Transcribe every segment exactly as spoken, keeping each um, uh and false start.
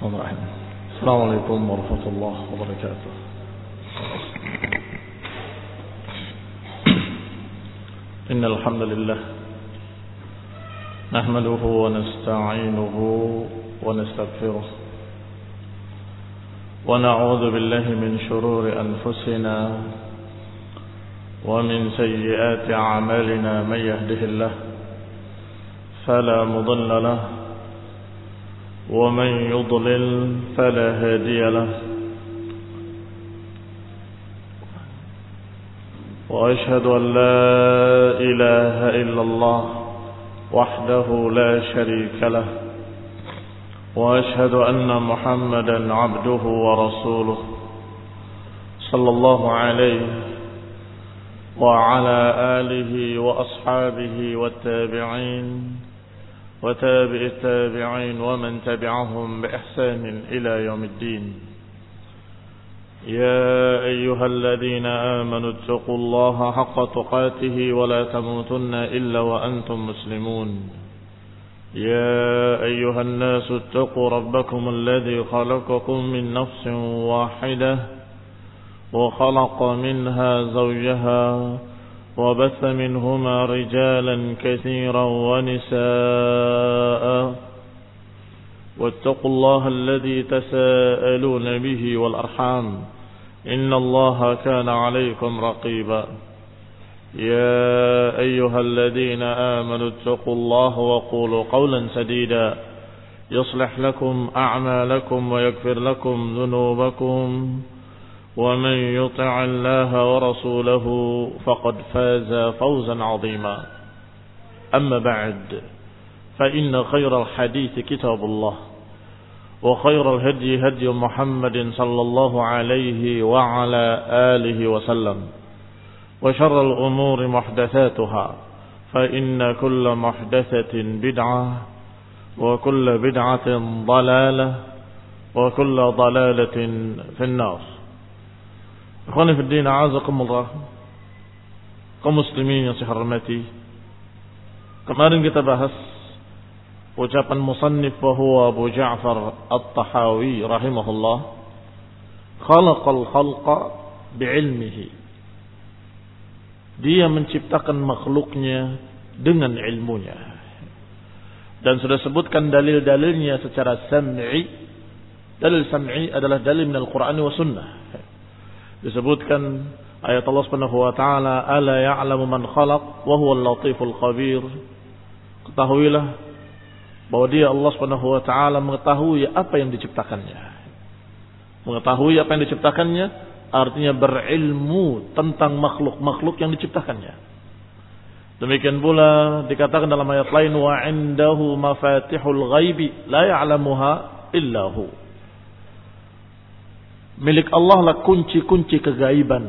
Bismillahirrahmanirrahim. Assalamualaikum warahmatullahi wabarakatuh. Innal hamdalillah nahmaduhu wa nasta'inuhu wa nastaghfiruh wa na'udzu billahi min shururi anfusina wa min sayyiati a'malina may yahdihillah fala mudilla lahu ومن يضلل فلا هادي له وأشهد أن لا إله إلا الله وحده لا شريك له وأشهد أن محمدا عبده ورسوله صلى الله عليه وعلى آله وأصحابه والتابعين وتابع التابعين ومن تبعهم بإحسان إلى يوم الدين. يا أيها الذين آمنوا اتقوا الله حق تقاته ولا تموتن إلا وأنتم مسلمون. يا أيها الناس اتقوا ربكم الذي خلقكم من نفس واحدة وخلق منها زوجها وبث منهما رجالا كثيرا ونساء واتقوا الله الذي تساءلون به والأرحام إن الله كان عليكم رقيبا. يا أيها الذين آمنوا اتقوا الله وقولوا قولا سديدا يصلح لكم أعمالكم ويغفر لكم ذنوبكم ومن يطع الله ورسوله فقد فاز فوزا عظيما. أما بعد فإن خير الحديث كتاب الله وخير الهدي هدي محمد صلى الله عليه وعلى آله وسلم وشر الأمور محدثاتها فإن كل محدثة بدعة وكل بدعة ضلالة وكل ضلالة في النار. Ikhwani fi din, a'azakumullah, kaum muslimin yang saya hormati. Kemarin kita bahas ucapan musannif wa huwa Abu Ja'far At-Tahawi rahimahullah, khalaqal khalqa bi'ilmihi. Dia menciptakan makhluknya dengan ilmunya. Dan sudah sebutkan dalil-dalilnya secara sam'i. Dalil sam'i adalah dalil minal Qur'an wa sunnah. Disebutkan ayat Allah Subhanahu wa taala, ala ya'lamu man khalaq wa huwal latiful khabir. Ketahuilah bahwa dia Allah Subhanahu wa taala mengetahui apa yang diciptakannya. Mengetahui apa yang diciptakannya artinya berilmu tentang makhluk-makhluk yang diciptakannya. Demikian pula dikatakan dalam ayat lain, wa 'indahu mafatihul ghaibi la ya'lamuha illa hu. Milik Allah lah kunci-kunci kegaiban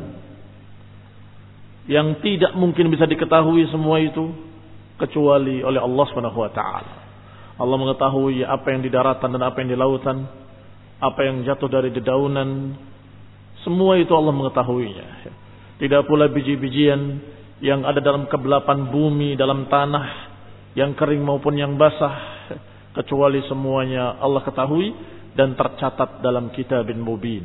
yang tidak mungkin bisa diketahui semua itu kecuali oleh Allah Subhanahu wa taala. Allah mengetahui apa yang di daratan dan apa yang di lautan, apa yang jatuh dari dedaunan, semua itu Allah mengetahuinya. Tidak pula biji-bijian yang ada dalam kegelapan bumi, dalam tanah yang kering maupun yang basah, kecuali semuanya Allah ketahui dan tercatat dalam kitabin mubin.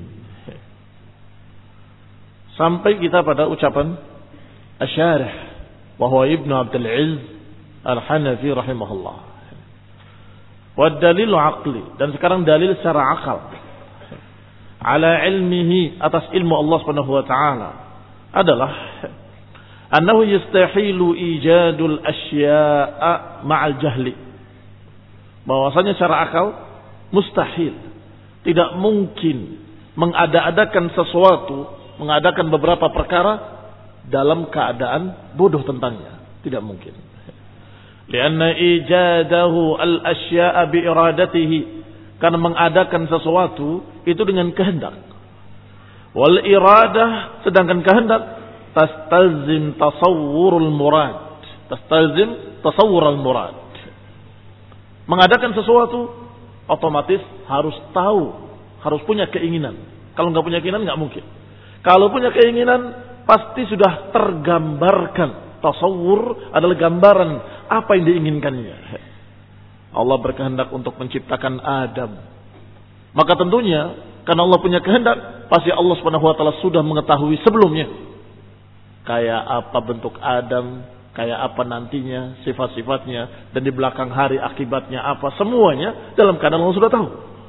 Sampai kita pada ucapan Asy-Syarih wa huwa Ibnu Abdul Izz Al-Hanafi rahimahullah. Wa dalilu aqli, dan sekarang dalil secara akal. Ala ilmihi, atas ilmu Allah Subhanahu wa taala adalah annahu yastahilu ijadul asya'a ma'al jahli. Bahwasanya secara akal mustahil, tidak mungkin mengada-adakan sesuatu, mengadakan beberapa perkara dalam keadaan bodoh tentangnya. Tidak mungkin. Lianna ijadahu al-asya'a biiradatihi, karena mengadakan sesuatu itu dengan kehendak. Wal iradah, sedangkan kehendak tastalzim tasawwurul murad. Tastalzim tasawwurul murad. Mengadakan sesuatu otomatis harus tahu, harus punya keinginan. Kalau nggak punya keinginan nggak mungkin. Kalau punya keinginan pasti sudah tergambarkan. Tasawur adalah gambaran apa yang diinginkannya. Allah berkehendak untuk menciptakan Adam. Maka tentunya karena Allah punya kehendak, pasti Allah Subhanahu wa taala sudah mengetahui sebelumnya. Kayak apa bentuk Adam, kayak apa nantinya, sifat-sifatnya, dan di belakang hari akibatnya apa, semuanya dalam keadaan Allah sudah tahu.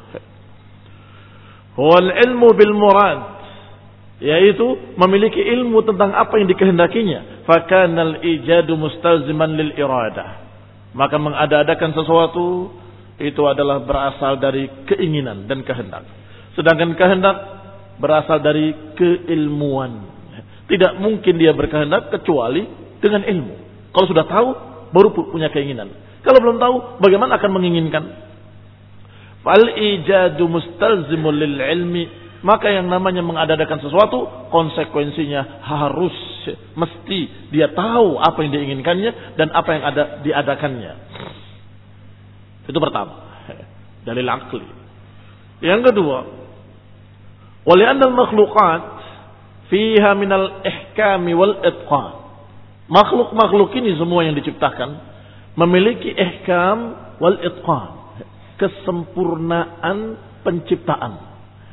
Wal ilmu bil murad, yaitu memiliki ilmu tentang apa yang dikehendakinya. Fakanal ijadu mustalziman lil iradah. Maka mengada-adakan sesuatu itu adalah berasal dari keinginan dan kehendak. Sedangkan kehendak berasal dari keilmuan. Tidak mungkin dia berkehendak kecuali dengan ilmu. Kalau sudah tahu, baru punya keinginan. Kalau belum tahu, bagaimana akan menginginkan? Fal ijadu mustalzimul lil ilmi. Maka yang namanya mengadakan sesuatu, konsekuensinya harus, mesti dia tahu apa yang diinginkannya dan apa yang ada diadakannya. Itu pertama, dalil akli. Yang kedua, wali'anna al-makhluqat fiha minal ihkami wal itqan. Makhluk-makhluk ini semua yang diciptakan memiliki ihkam wal itqan, kesempurnaan penciptaan.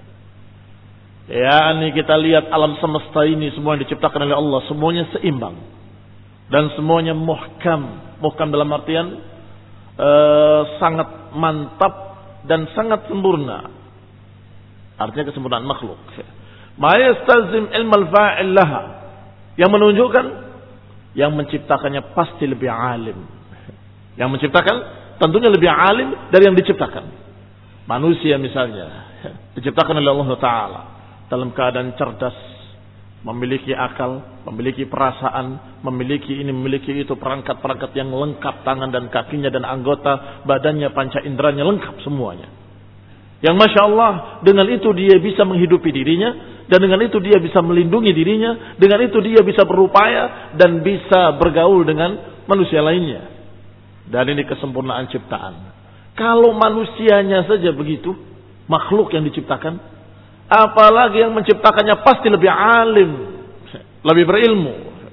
Ya, ini kita lihat alam semesta ini semua yang diciptakan oleh Allah, semuanya seimbang dan semuanya muhkam. Muhkam dalam artian eh, sangat mantap dan sangat sempurna. Artinya kesempurnaan makhluk. Ma yastalzim ilmal fa'il laha, yang menunjukkan yang menciptakannya pasti lebih alim. Yang menciptakan tentunya lebih alim dari yang diciptakan. Manusia misalnya diciptakan oleh Allah Ta'ala dalam keadaan cerdas, memiliki akal, memiliki perasaan, memiliki ini, memiliki itu, perangkat-perangkat yang lengkap, tangan dan kakinya dan anggota badannya, panca inderanya lengkap semuanya. Yang Masya Allah, dengan itu dia bisa menghidupi dirinya, dan dengan itu dia bisa melindungi dirinya, dengan itu dia bisa berupaya dan bisa bergaul dengan manusia lainnya. Dan ini kesempurnaan ciptaan. Kalau manusianya saja begitu, makhluk yang diciptakan, apalagi yang menciptakannya pasti lebih alim, lebih berilmu.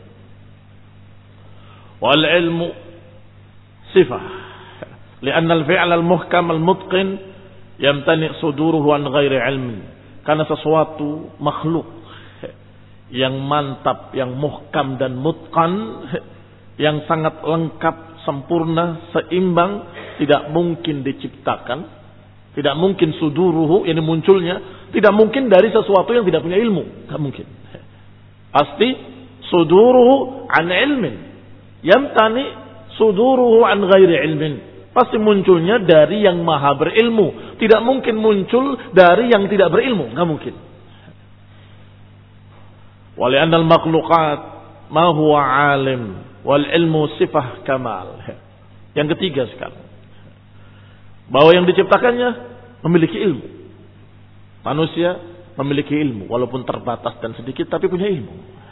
Wal ilmu sifah, lianna al-fi'l al-muhkam al-mutqin yamtani suduruhu an ghairi ilmin. Karena sesuatu makhluk yang mantap, yang muhkam dan mutqan, yang sangat lengkap, sempurna, seimbang, tidak mungkin diciptakan, tidak mungkin suduruhu, ini munculnya, tidak mungkin dari sesuatu yang tidak punya ilmu. Tidak mungkin. Pasti suduruhu an ilmin. Yamtani suduruhu an ghairi ilmin. Pasti munculnya dari yang maha berilmu. Tidak mungkin muncul dari yang tidak berilmu. Tidak mungkin. Wali'anna al-makhluqat ma huwa alim. Wal ilmu sifah kamal. Yang ketiga sekarang, bahwa yang diciptakannya memiliki ilmu. Manusia memiliki ilmu, walaupun terbatas dan sedikit, tapi punya ilmu.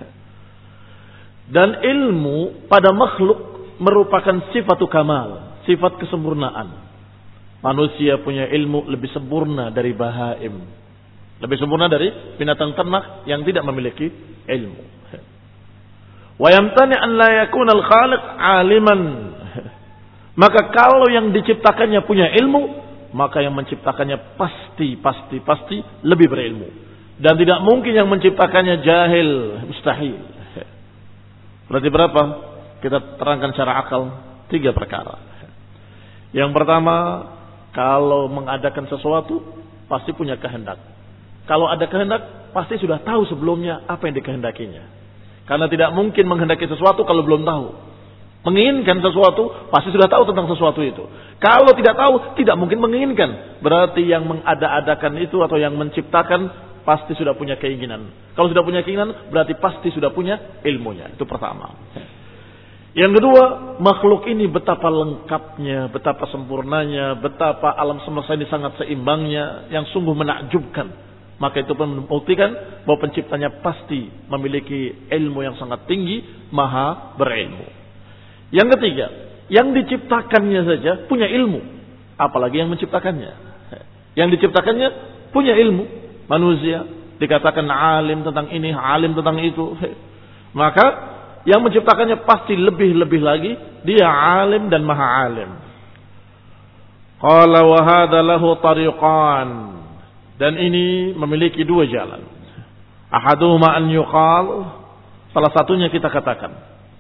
Dan ilmu pada makhluk merupakan sifatu kamal, sifat kesempurnaan. Manusia punya ilmu lebih sempurna dari bahaim, lebih sempurna dari binatang ternak yang tidak memiliki ilmu. Wa yamtani an la yakuna al-khaliq aliman. Maka kalau yang diciptakannya punya ilmu, maka yang menciptakannya pasti, pasti, pasti lebih berilmu. Dan tidak mungkin yang menciptakannya jahil, mustahil. Berarti berapa? Kita terangkan secara akal, tiga perkara. Yang pertama, kalau mengadakan sesuatu, pasti punya kehendak. Kalau ada kehendak, pasti sudah tahu sebelumnya apa yang dikehendakinya. Karena tidak mungkin menghendaki sesuatu kalau belum tahu. Menginginkan sesuatu, pasti sudah tahu tentang sesuatu itu. Kalau tidak tahu, tidak mungkin menginginkan. Berarti yang mengada-adakan itu atau yang menciptakan, pasti sudah punya keinginan. Kalau sudah punya keinginan, berarti pasti sudah punya ilmunya. Itu pertama. Yang kedua, makhluk ini betapa lengkapnya, betapa sempurnanya, betapa alam semesta ini sangat seimbangnya, yang sungguh menakjubkan. Maka itu pun membuktikan bahwa penciptanya pasti memiliki ilmu yang sangat tinggi, maha berilmu. Yang ketiga, yang diciptakannya saja punya ilmu, apalagi yang menciptakannya. Yang diciptakannya punya ilmu. Manusia dikatakan alim tentang ini, alim tentang itu. Maka yang menciptakannya pasti lebih-lebih lagi, dia alim dan maha alim. Qala wa hadha lahu tariqan. Dan ini memiliki dua jalan. Ahaduhuma an yuqal, salah satunya kita katakan,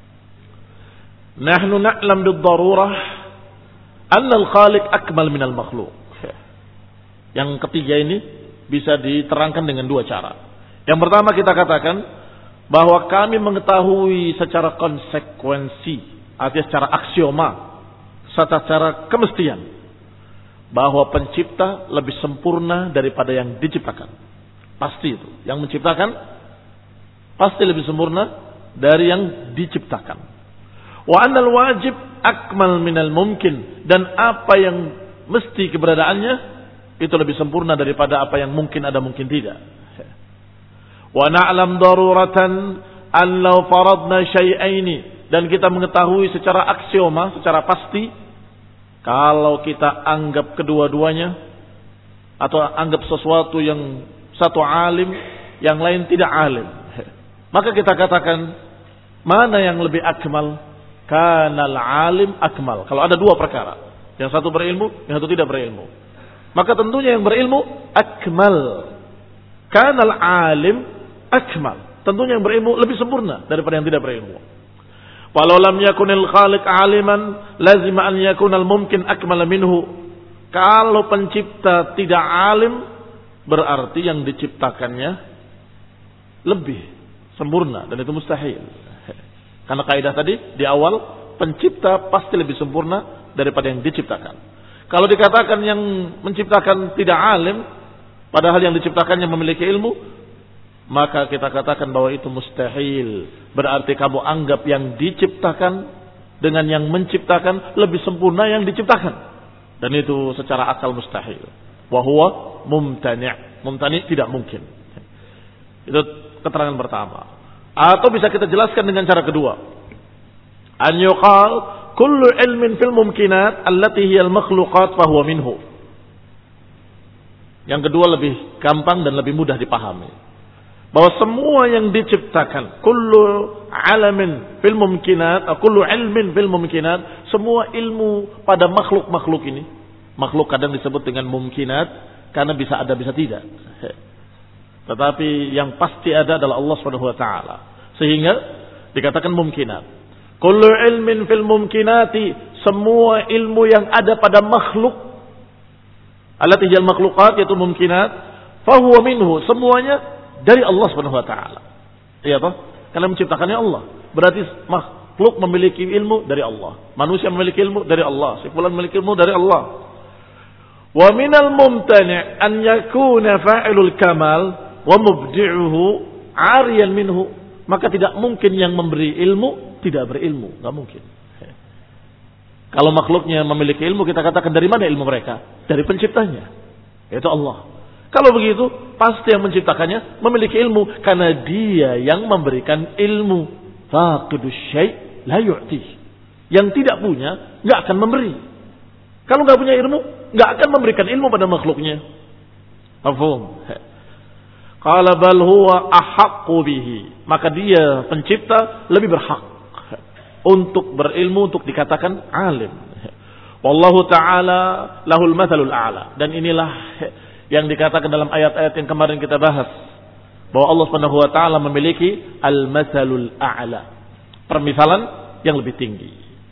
nahnu na'lam bid-darurah anna al-khaliq akmal min al-makhluq. Yang ketiga ini bisa diterangkan dengan dua cara. Yang pertama kita katakan bahwa kami mengetahui secara konsekuensi, artinya secara aksioma, secara kemestian, bahwa pencipta lebih sempurna daripada yang diciptakan. Pasti itu. Yang menciptakan pasti lebih sempurna dari yang diciptakan. Wa annal wajib akmal minal mumkin, dan apa yang mesti keberadaannya itu lebih sempurna daripada apa yang mungkin ada mungkin tidak. Wa na'lam daruratan an law faradna syai'aini, dan kita mengetahui secara aksioma, secara pasti, kalau kita anggap kedua-duanya atau anggap sesuatu yang satu alim, yang lain tidak alim, maka kita katakan mana yang lebih akmal? Kanal alim akmal. Kalau ada dua perkara, yang satu berilmu, yang satu tidak berilmu, maka tentunya yang berilmu akmal. Kanal alim akmal. Tentunya yang berilmu lebih sempurna daripada yang tidak berilmu. Walau lam yakunil khaliq aliman, lazim an yakunal mumkin akmal minhu. Kalau pencipta tidak alim, berarti yang diciptakannya lebih sempurna, dan itu mustahil. Karena kaidah tadi di awal, pencipta pasti lebih sempurna daripada yang diciptakan. Kalau dikatakan yang menciptakan tidak alim, padahal yang diciptakannya memiliki ilmu, maka kita katakan bahwa itu mustahil. Berarti kamu anggap yang diciptakan dengan yang menciptakan lebih sempurna yang diciptakan, dan itu secara akal mustahil. Wa huwa mumtani'. Mumtani' tidak mungkin. Itu keterangan pertama. Atau bisa kita jelaskan dengan cara kedua. An yuqal kullu ilmin fil mumkinat allati hiya al-makhluqat fa huwa minhu. Yang kedua lebih gampang dan lebih mudah dipahami. Bahwa semua yang diciptakan, kullu alamin fil mumkinat, kullu ilmin fil mumkinat, semua ilmu pada makhluk-makhluk ini. Makhluk kadang disebut dengan mumkinat karena bisa ada bisa tidak. Tetapi yang pasti ada adalah Allah Subhanahu wa taala. Sehingga dikatakan mumkinat. Kullu ilmin fil mumkinati, semua ilmu yang ada pada makhluk, allati hiyal makhluqat, yaitu mumkinat, fa huwa minhu, semuanya dari Allah Subhanahu wa taala. Iya toh? Karena menciptakannya Allah. Berarti makhluk memiliki ilmu dari Allah. Manusia memiliki ilmu dari Allah. Si fulan memiliki ilmu dari Allah. Wa minal mumtani' an yakuna fa'ilul kamal wa mubdi'uhu 'ariyan minhu. Maka tidak mungkin yang memberi ilmu tidak berilmu, enggak mungkin. Kalau makhluknya memiliki ilmu, kita katakan dari mana ilmu mereka? Dari penciptanya, yaitu Allah. Kalau begitu, pasti yang menciptakannya memiliki ilmu, karena dia yang memberikan ilmu. Faqidus syai' la yu'ti. Yang tidak punya enggak akan memberi. Kalau enggak punya ilmu, enggak akan memberikan ilmu pada makhluknya. Mafhum? Qala bal huwa ahaqqu bihi. Maka dia pencipta lebih berhak untuk berilmu, untuk dikatakan alim. Wallahu ta'ala lahul mathalul a'la. Dan inilah yang dikatakan dalam ayat-ayat yang kemarin kita bahas, bahwa Allah Subhanahu wa taala memiliki al-mathalul a'la, permisalan yang lebih tinggi.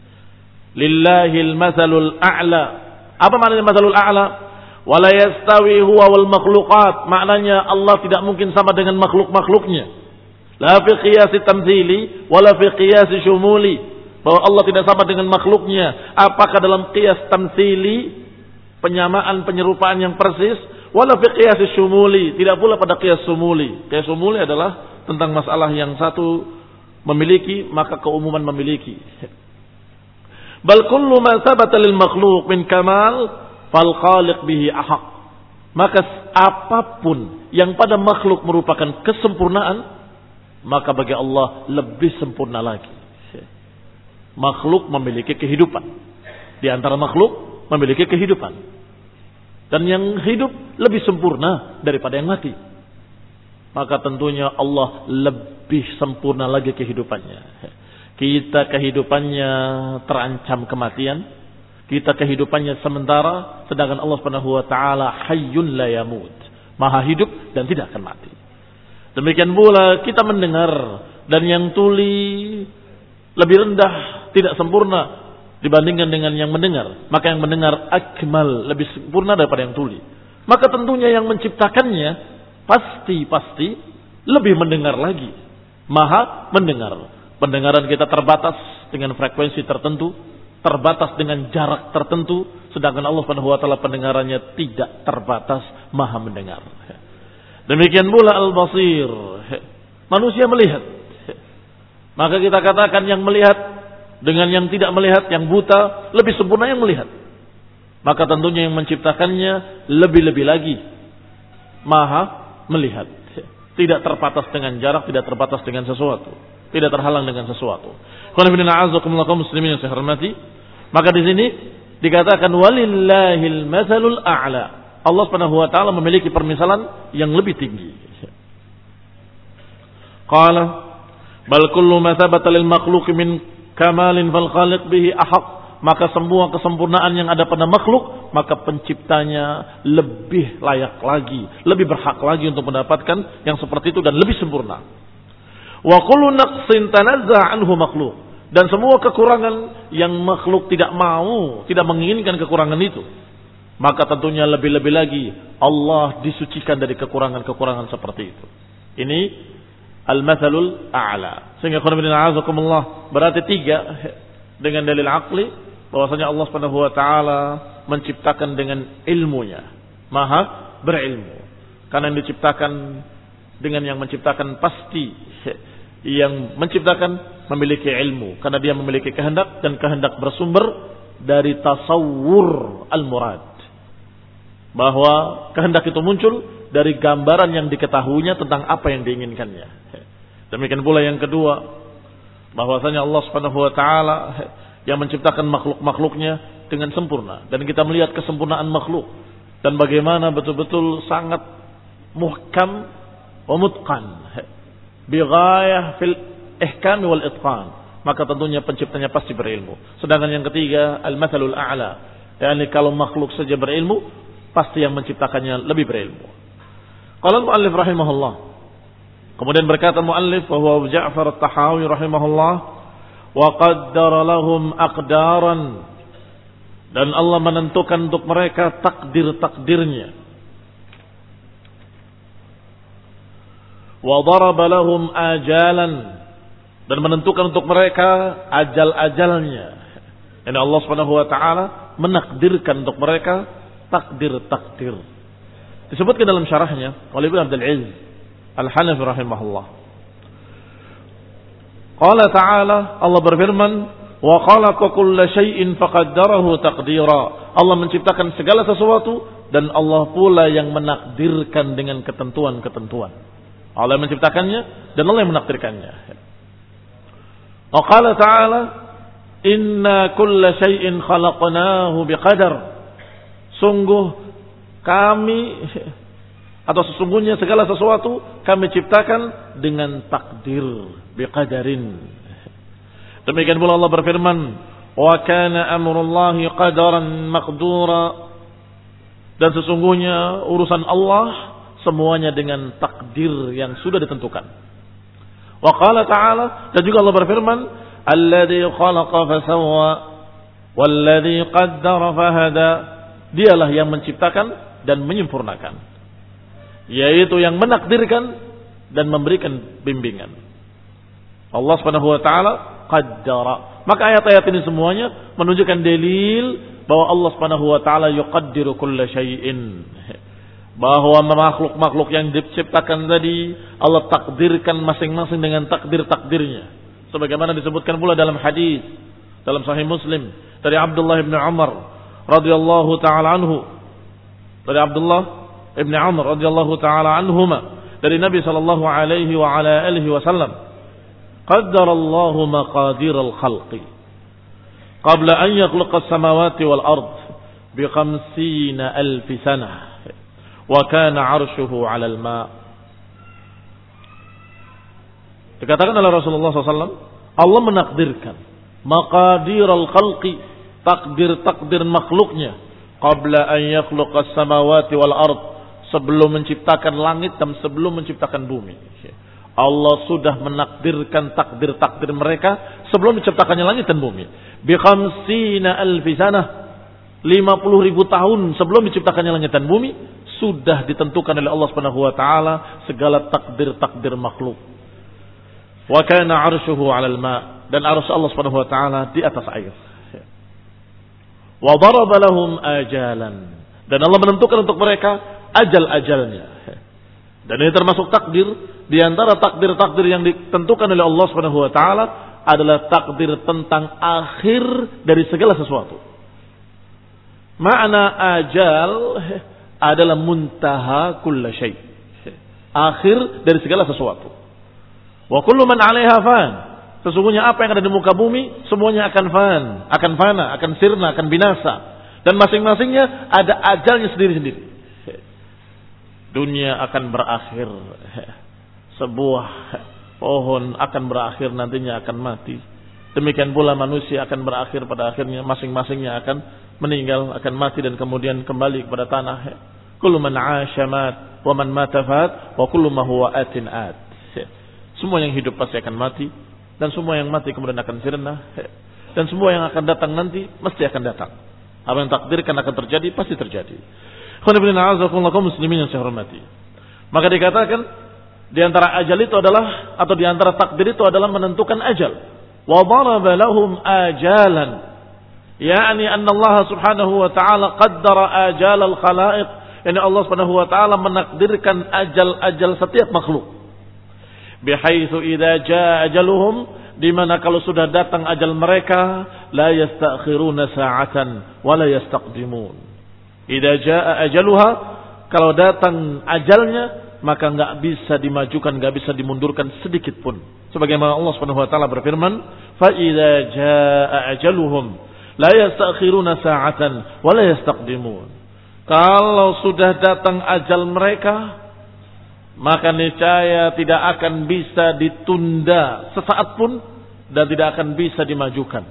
Lillahil mathalul a'la. Apa maknanya mathalul a'la? Wala yastawi huwa wal makhluqat. Maknanya Allah tidak mungkin sama dengan makhluk-makhluknya. La fi qiyas tamthili wala fi qiyas syumuli. Bahwa Allah tidak sama dengan makhluknya, apakah dalam qiyas tamthili, penyamaan penyerupaan yang persis, wala fi qiyas syumuli, tidak pula pada qiyas sumuli. Qiyas sumuli adalah tentang masalah yang satu memiliki maka keumuman memiliki. Bal kullu ma thabata lil makhluq min kamal fal khaliq bihi ahaq. Maka apapun yang pada makhluk merupakan kesempurnaan, maka bagi Allah lebih sempurna lagi. Makhluk memiliki kehidupan. Di antara makhluk memiliki kehidupan. Dan yang hidup lebih sempurna daripada yang mati. Maka tentunya Allah lebih sempurna lagi kehidupannya. Kita kehidupannya terancam kematian. Kita kehidupannya sementara, sedangkan Allah Subhanahu wa taala hayyun la yamut. Maha hidup dan tidak akan mati. Demikian pula kita mendengar, dan yang tuli lebih rendah, tidak sempurna dibandingkan dengan yang mendengar. Maka yang mendengar akmal, lebih sempurna daripada yang tuli. Maka tentunya yang menciptakannya pasti-pasti lebih mendengar lagi. Maha mendengar. Pendengaran kita terbatas dengan frekuensi tertentu, terbatas dengan jarak tertentu, sedangkan Allah Subhanahu wa taala pendengarannya tidak terbatas, Maha mendengar. Demikian pula al-basir. Manusia melihat. Maka kita katakan yang melihat dengan yang tidak melihat, yang buta, lebih sempurna yang melihat. Maka tentunya yang menciptakannya lebih-lebih lagi Maha melihat. Tidak terbatas dengan jarak, tidak terbatas dengan sesuatu, tidak terhalang dengan sesuatu. Muslimin yang saya hormati, maka di sini dikatakan walillahil matsalul a'la. Allah Subhanahu wa taala memiliki permisalan yang lebih tinggi. Qala bal kullu ma thabata lil makhluq min kamalin fal khaliq bihi ahaq. Maka semua kesempurnaan yang ada pada makhluk, maka penciptanya lebih layak lagi, lebih berhak lagi untuk mendapatkan yang seperti itu dan lebih sempurna. Wa kullu naqsin tanazza'a anhu makhluk. Dan semua kekurangan yang makhluk tidak mau, tidak menginginkan kekurangan itu, maka tentunya lebih-lebih lagi Allah disucikan dari kekurangan-kekurangan seperti itu. Ini al-matsalul a'la. Sehingga khonibina berarti tiga dengan dalil akli, bahwasanya Allah Subhanahu wa taala menciptakan dengan ilmunya, Maha berilmu. Karena yang diciptakan dengan yang menciptakan pasti yang menciptakan memiliki ilmu, karena dia memiliki kehendak, dan kehendak bersumber dari tasawwur al-murad. Bahwa kehendak itu muncul dari gambaran yang diketahuinya tentang apa yang diinginkannya. Demikian pula yang kedua, bahwasanya Allah Subhanahu wa taala yang menciptakan makhluk-makhluknya dengan sempurna, dan kita melihat kesempurnaan makhluk dan bagaimana betul-betul sangat muhkam wa mutqan bi ghayah fil ihkam wal itqan. Maka tentunya penciptanya pasti berilmu. Sedangkan yang ketiga al-matsalul a'la, yakni kalau makhluk saja berilmu, pasti yang menciptakannya lebih berilmu. Qala al-muallif rahimahullah, kemudian berkata muallif wa huwa Ja'far at-Tahawi rahimahullah, wa qaddara lahum aqdaran, dan Allah menentukan untuk mereka takdir-takdirnya. Wa daraba lahum ajalan, dan menentukan untuk mereka ajal-ajalnya. Dan Allah Subhanahu wa taala menakdirkan untuk mereka takdir-takdir. Disebutkan dalam syarahnya oleh Ibnu Abdul Aziz Al-Hanafi rahimahullah. Qala ta'ala, Allah berfirman, wa khalaqa kulla syai'in faqaddarahu taqdira. Allah menciptakan segala sesuatu dan Allah pula yang menakdirkan dengan ketentuan-ketentuan. Allah yang menciptakannya dan Allah yang menakdirkannya. Wa qala ta'ala, inna kulla syai'in khalaqnahu biqadar. Sungguh kami atau sesungguhnya segala sesuatu kami ciptakan dengan takdir, biqadarin. Demikian pula Allah berfirman, wa kana amrullahi qadaran maqdura. Dan sesungguhnya urusan Allah semuanya dengan takdir yang sudah ditentukan. Wa qala ta'ala, dan juga Allah berfirman, alladzi khalaqa fasawwa walladzi qaddara fahada. Dialah yang menciptakan dan menyempurnakan, yaitu yang menakdirkan dan memberikan bimbingan. Allah Subhanahu wa taala qaddara. Maka ayat-ayat ini semuanya menunjukkan dalil bahwa Allah Subhanahu wa taala yuqaddiru kulla syai'in. Bahwa makhluk-makhluk yang diciptakan tadi Allah takdirkan masing-masing dengan takdir-takdirnya. Sebagaimana disebutkan pula dalam hadis dalam Sahih Muslim dari Abdullah bin Umar radhiyallahu taala anhu, dari Abdullah Ibn Umar radhiyallahu taala anhuma, dari Nabi sallallahu alaihi wa ala alihi wasallam, qaddara Allahu maqadir al-khalqi qabla an yakhluqa as-samawati wal ard bi khamsina alf sanah wa kana 'arshuhu 'ala al-ma'. Dikatakan oleh Rasulullah sallallahu alaihi wasallam, Allah menakdirkan maqadir al-khalqi, takdir-takdir makhluknya, qabla an yakhluqa as-samawati wal ard, sebelum menciptakan langit dan sebelum menciptakan bumi. Allah sudah menakdirkan takdir-takdir mereka sebelum diciptakannya langit dan bumi. Bi khamsina alfi sanah, lima puluh ribu tahun sebelum diciptakannya langit dan bumi sudah ditentukan oleh Allah Subhanahu wa taala segala takdir-takdir makhluk. Wa kana 'arshuhu 'alal ma', dan arsy Allah Subhanahu wa taala di atas air. Wa daraba lahum ajalan, dan Allah menentukan untuk mereka ajal-ajalnya. Dan ini termasuk takdir. Di antara takdir-takdir yang ditentukan oleh Allah Subhanahu wa taala adalah takdir tentang akhir dari segala sesuatu. Makna ajal adalah muntaha kulla syai', akhir dari segala sesuatu. Wa kullu man 'alaiha fan, sesungguhnya apa yang ada di muka bumi semuanya akan fan, akan fana, akan sirna, akan binasa, dan masing-masingnya ada ajalnya sendiri-sendiri. Dunia akan berakhir, sebuah pohon akan berakhir nantinya akan mati. Demikian pula manusia akan berakhir pada akhirnya, masing-masingnya akan meninggal, akan mati dan kemudian kembali kepada tanah. Kullu man 'asha mat wa man mata fat wa kullu ma huwa atin at. Semua yang hidup pasti akan mati, dan semua yang mati kemudian akan sirna, dan semua yang akan datang nanti mesti akan datang. Apa yang takdirkan akan terjadi pasti terjadi. Muslimin yang saya hormati. Maka dikatakan di antara ajal itu adalah, atau di antara takdir itu adalah menentukan ajal. Wa daraba lahum ajalan, yakni anna Allah Subhanahu wa taala qaddara ajal al-khalaiq, yani Allah Subhanahu wa taala menakdirkan ajal-ajal setiap makhluk. Bihaitsu idza jaa ajaluhum, di mana kalau sudah datang ajal mereka, la yastakhiruna sa'atan wa la yastaqdimun. Idza jaa ajaluha, kalau datang ajalnya maka enggak bisa dimajukan, enggak bisa dimundurkan sedikit pun. Sebagaimana Allah Subhanahu wa taala berfirman, fa idza jaa ajaluhum la yastakhiruna sa'atan wa la yastaqdimun. Kalau sudah datang ajal mereka, maka niscaya tidak akan bisa ditunda sesaat pun dan tidak akan bisa dimajukan.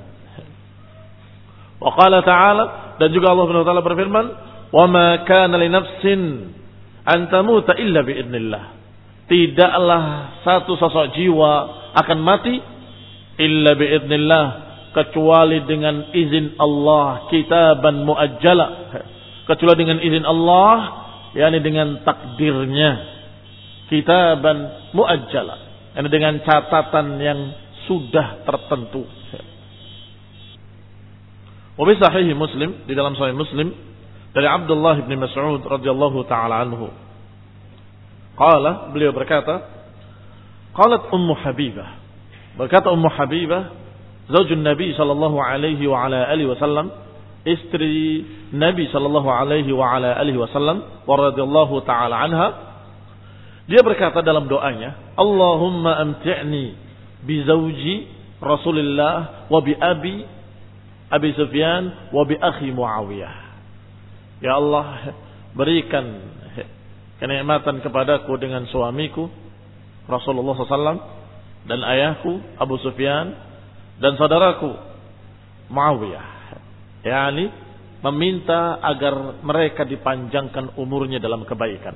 Wa qala ta'ala, dan juga Allah Subhanahu wa taala berfirman, wa ma kana li nafsin an tamuta illa bi idznillah. Tidaklah satu sosok jiwa akan mati illa bi idznillah, kecuali dengan izin Allah, kitaban muajjala, kecuali dengan izin Allah, yakni dengan takdirnya, kitaban muajjala, yakni dengan catatan yang sudah tertentu. Wa bi sahih Muslim, di dalam sahih Muslim dari Abdullah bin Mas'ud radhiyallahu taala anhu, qala, beliau berkata, qalat Ummu Habibah, berkata Ummu Habibah, zaujun Nabi sallallahu alaihi wa ala alihi wasallam, istri Nabi sallallahu alaihi wa ala alihi wasallam wa radhiyallahu taala anha, dia berkata dalam doanya, Allahumma amti'ni bi zauji Rasulillah wa bi abi Abi Sufyan wa bi akhi Muawiyah. Ya Allah, berikan kenikmatan kepadaku dengan suamiku Rasulullah sallallahu alaihi wasallam dan ayahku Abu Sufyan dan saudaraku Muawiyah. Yani meminta agar mereka dipanjangkan umurnya dalam kebaikan.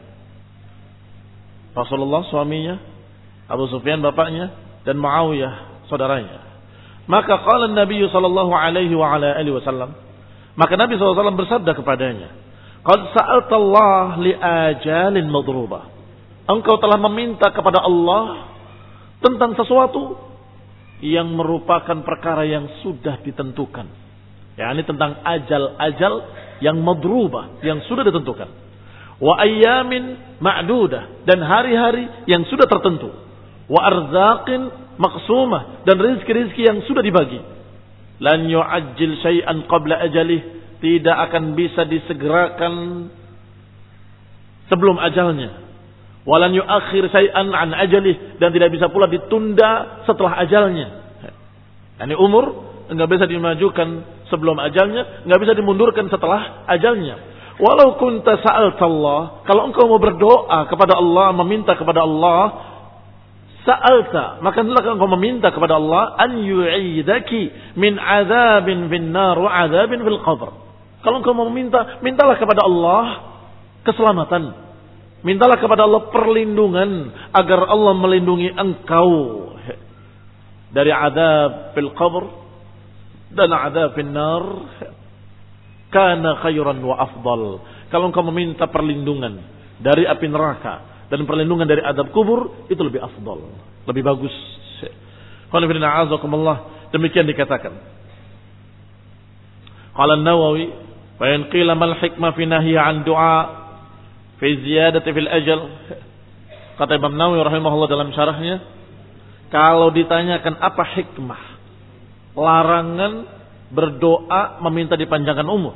Rasulullah suaminya, Abu Sufyan bapaknya, dan Muawiyah saudaranya. Maka qala Nabi sallallahu alaihi wa ala alihi wasallam, maka Nabi sallallahu alaihi wasallam bersabda kepadanya, qad sa'alta Allah li ajalin madrubah. Engkau telah meminta kepada Allah tentang sesuatu yang merupakan perkara yang sudah ditentukan. yakni tentang ajal-ajal yang madrubah, yang sudah ditentukan. Wa ayyamin ma'dudah, dan hari-hari yang sudah tertentu. Wa arzaqin maqsumah, dan rizki-rizki yang sudah dibagi. Lan yu'ajjil syai'an qabla ajalih, tidak akan bisa disegerakan sebelum ajalnya. Walan yu'akhir syai'an an ajalih, dan tidak bisa pula ditunda setelah ajalnya. Yani umur enggak bisa dimajukan sebelum ajalnya, enggak bisa dimundurkan setelah ajalnya. Walau kunta sa'altallah, kalau engkau mau berdoa kepada Allah, meminta kepada Allah, sa'alta, maka hendaklah engkau meminta kepada Allah an yu'idaki min azabin fin nar wa azabin fil qabr. Kalau engkau mau meminta, mintalah kepada Allah keselamatan Mintalah kepada Allah perlindungan agar Allah melindungi engkau dari azab fil qabr dan azab fil nar. Kana khairan wa afdal. Kalau engkau meminta perlindungan dari api neraka dan perlindungan dari azab kubur, itu lebih afdal, lebih bagus. Demikian dikatakan. Qala An-Nawawi, "Fa in qila mal hikmah fi nahyi an du'a fi ziyadati fil ajal." Kata Imam Nawawi rahimahullah dalam syarahnya, kalau ditanyakan apa hikmah larangan berdoa meminta dipanjangkan umur,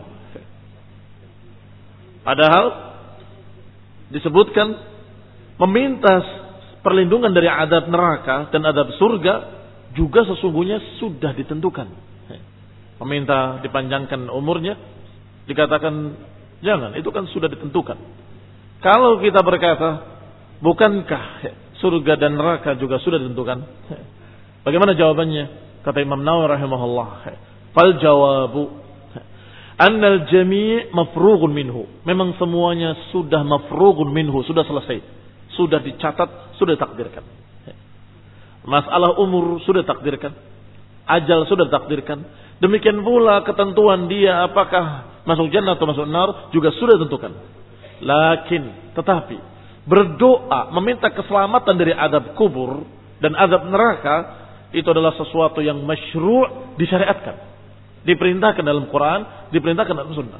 padahal disebutkan meminta perlindungan dari azab neraka dan azab surga juga sesungguhnya sudah ditentukan. Meminta dipanjangkan umurnya dikatakan jangan, itu kan sudah ditentukan. Kalau kita berkata, bukankah surga dan neraka juga sudah ditentukan? Bagaimana jawabannya? Kata Imam Nawawi rahimahullah, fal jawabu annal jami' mafrughun minhu. Memang semuanya sudah mafrughun minhu, sudah selesai. Sudah dicatat, sudah ditakdirkan. Masalah umur sudah ditakdirkan. Ajal sudah ditakdirkan. Demikian pula ketentuan dia apakah masuk jannah atau masuk nar juga sudah ditentukan. Lakin, tetapi berdoa meminta keselamatan dari azab kubur dan azab neraka itu adalah sesuatu yang masyru' disyariatkan, diperintahkan dalam Quran, diperintahkan dalam Sunnah.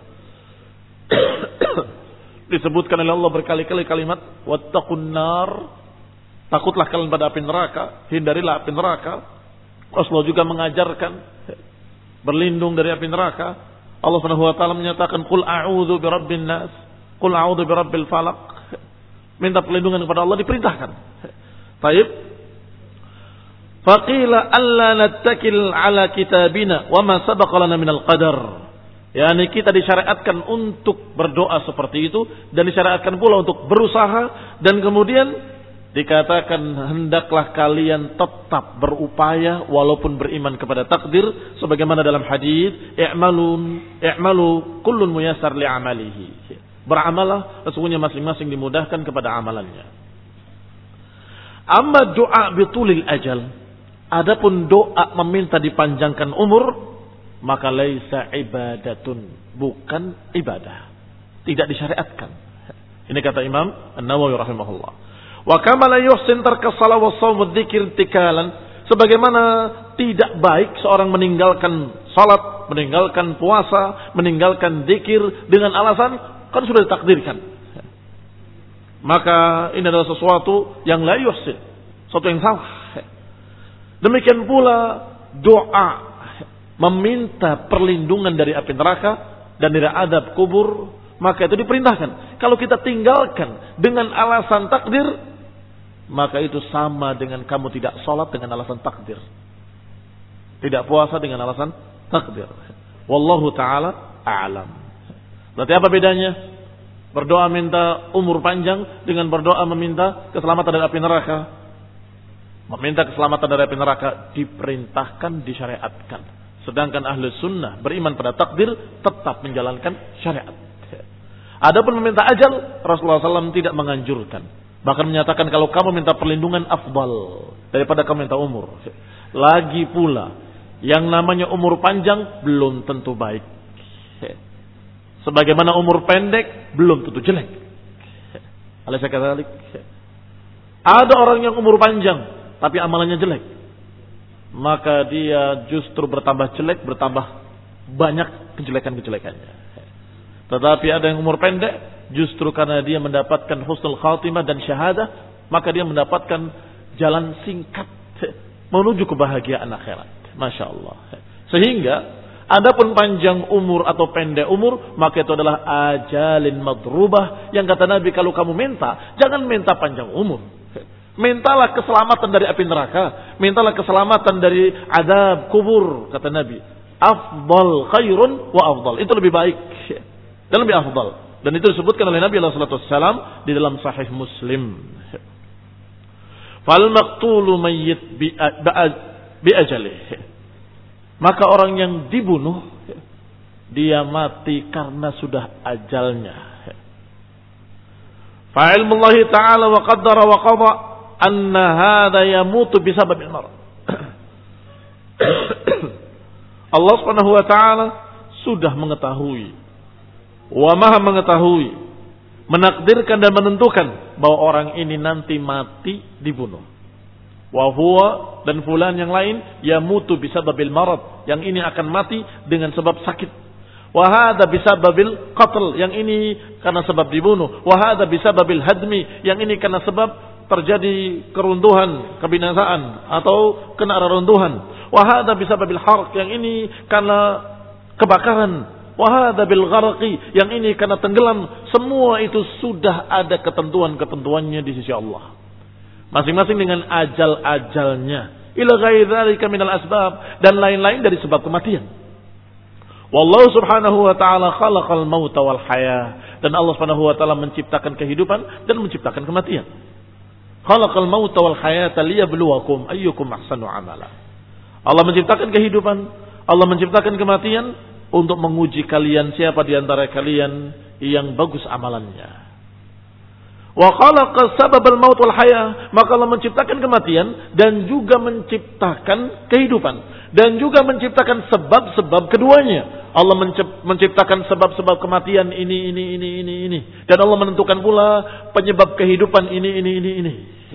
Disebutkan oleh Allah berkali-kali kalimat wattaqun nar, takutlah kalian pada api neraka, hindarilah api neraka. Rasulullah juga mengajarkan berlindung dari api neraka. Allah Subhanahu wa taala menyatakan qul a'udzu birabbin nas, qul a'udzu birabbil falaq. Minta perlindungan kepada Allah diperintahkan. Baik. Faqila alla nattakil ala kitabina wa ma sabaqa lana minal qadar. Yani kita disyariatkan untuk berdoa seperti itu dan disyariatkan pula untuk berusaha, dan kemudian dikatakan hendaklah kalian tetap berupaya walaupun beriman kepada takdir, sebagaimana dalam hadis i'malun i'malu kullun muyassar li'amalihi. Beramalah, sesungguhnya masing-masing dimudahkan kepada amalannya. Amma doa bitulil ajal, adapun doa meminta dipanjangkan umur, maka laisa ibadatun, bukan ibadah, tidak disyariatkan. Ini kata Imam An-Nawawi rahimahullah. Wa kama la yuhsin tarka shalah wa shaum wa dzikr tikalan, sebagaimana tidak baik seorang meninggalkan salat, meninggalkan puasa, meninggalkan zikir dengan alasan kan sudah ditakdirkan. Maka ini adalah sesuatu yang la yuhsin, sesuatu yang salah. Demikian pula doa meminta perlindungan dari api neraka dan dari azab kubur, maka itu diperintahkan. Kalau kita tinggalkan dengan alasan takdir, maka itu sama dengan kamu tidak sholat dengan alasan takdir, tidak puasa dengan alasan takdir. Wallahu ta'ala a'lam. Berarti apa bedanya berdoa minta umur panjang dengan berdoa meminta keselamatan dari api neraka? Meminta keselamatan dari api neraka diperintahkan, disyariatkan. Sedangkan ahli sunnah beriman pada takdir, tetap menjalankan syariat. Adapun meminta ajal, Rasulullah shallallahu alaihi wasallam tidak menganjurkan. Bahkan menyatakan kalau kamu minta perlindungan afdal daripada kamu minta umur. Lagi pula, yang namanya umur panjang belum tentu baik. Sebagaimana umur pendek belum tentu jelek. Alaysa kadzalik? Ada orang yang umur panjang tapi amalannya jelek, maka dia justru bertambah jelek, bertambah banyak kejelekan-kejelekannya. Tetapi ada yang umur pendek, justru karena dia mendapatkan husnul khatimah dan syahadah, maka dia mendapatkan jalan singkat menuju kebahagiaan akhirat. Masya Allah. Sehingga adapun panjang umur atau pendek umur, maka itu adalah ajalin madrubah, yang kata Nabi kalau kamu minta, jangan minta panjang umur. Mintalah keselamatan dari api neraka, mintalah keselamatan dari azab kubur, kata Nabi. Afdal khairun wa afdal. Itu lebih baik dan lebih afdal. Dan itu disebutkan oleh Nabi sallallahu alaihi wasallam di dalam Sahih Muslim. Fal maqtulu mayyit bi ajalih. Maka orang yang dibunuh, dia mati karena sudah ajalnya. Fa ilmullahi ta'ala wa qaddara wa qada anna hadha yamutu bisababil marad. Allah Subhanahu wa taala sudah mengetahui, wa maha mengetahui, menakdirkan dan menentukan bahwa orang ini nanti mati dibunuh. Wa huwa dan fulan yang lain yamutu bisababil marad, yang ini akan mati dengan sebab sakit. Wa hadza bisababil qatl, yang ini karena sebab dibunuh. Wa hadza bisababil hadmi, yang ini karena sebab terjadi keruntuhan, kebinasaan atau kena reruntuhan. Wa hadza bisababil harq, yang ini karena kebakaran. Wa hadza bil gharqi, yang ini karena tenggelam. Semua itu sudah ada ketentuan-ketentuannya di sisi Allah. Masing-masing dengan ajal-ajalnya. Ila ghairi dzalika minal asbab, dan lain-lain dari sebab kematian. Wallahu subhanahu wa ta'ala khalaqal mauta wal haya, dan Allah subhanahu wa ta'ala menciptakan kehidupan dan menciptakan kematian. Khalaqal mauta wal hayata liyabluwakum ayyukum ahsanu amala. Allah menciptakan kehidupan, Allah menciptakan kematian untuk menguji kalian siapa di antara kalian yang bagus amalannya. Wa khalaqa sababal maut wal haya, maka Allah menciptakan kematian dan juga menciptakan kehidupan dan juga menciptakan sebab-sebab keduanya. Allah menciptakan sebab-sebab kematian ini ini ini ini ini dan Allah menentukan pula penyebab kehidupan ini ini ini ini.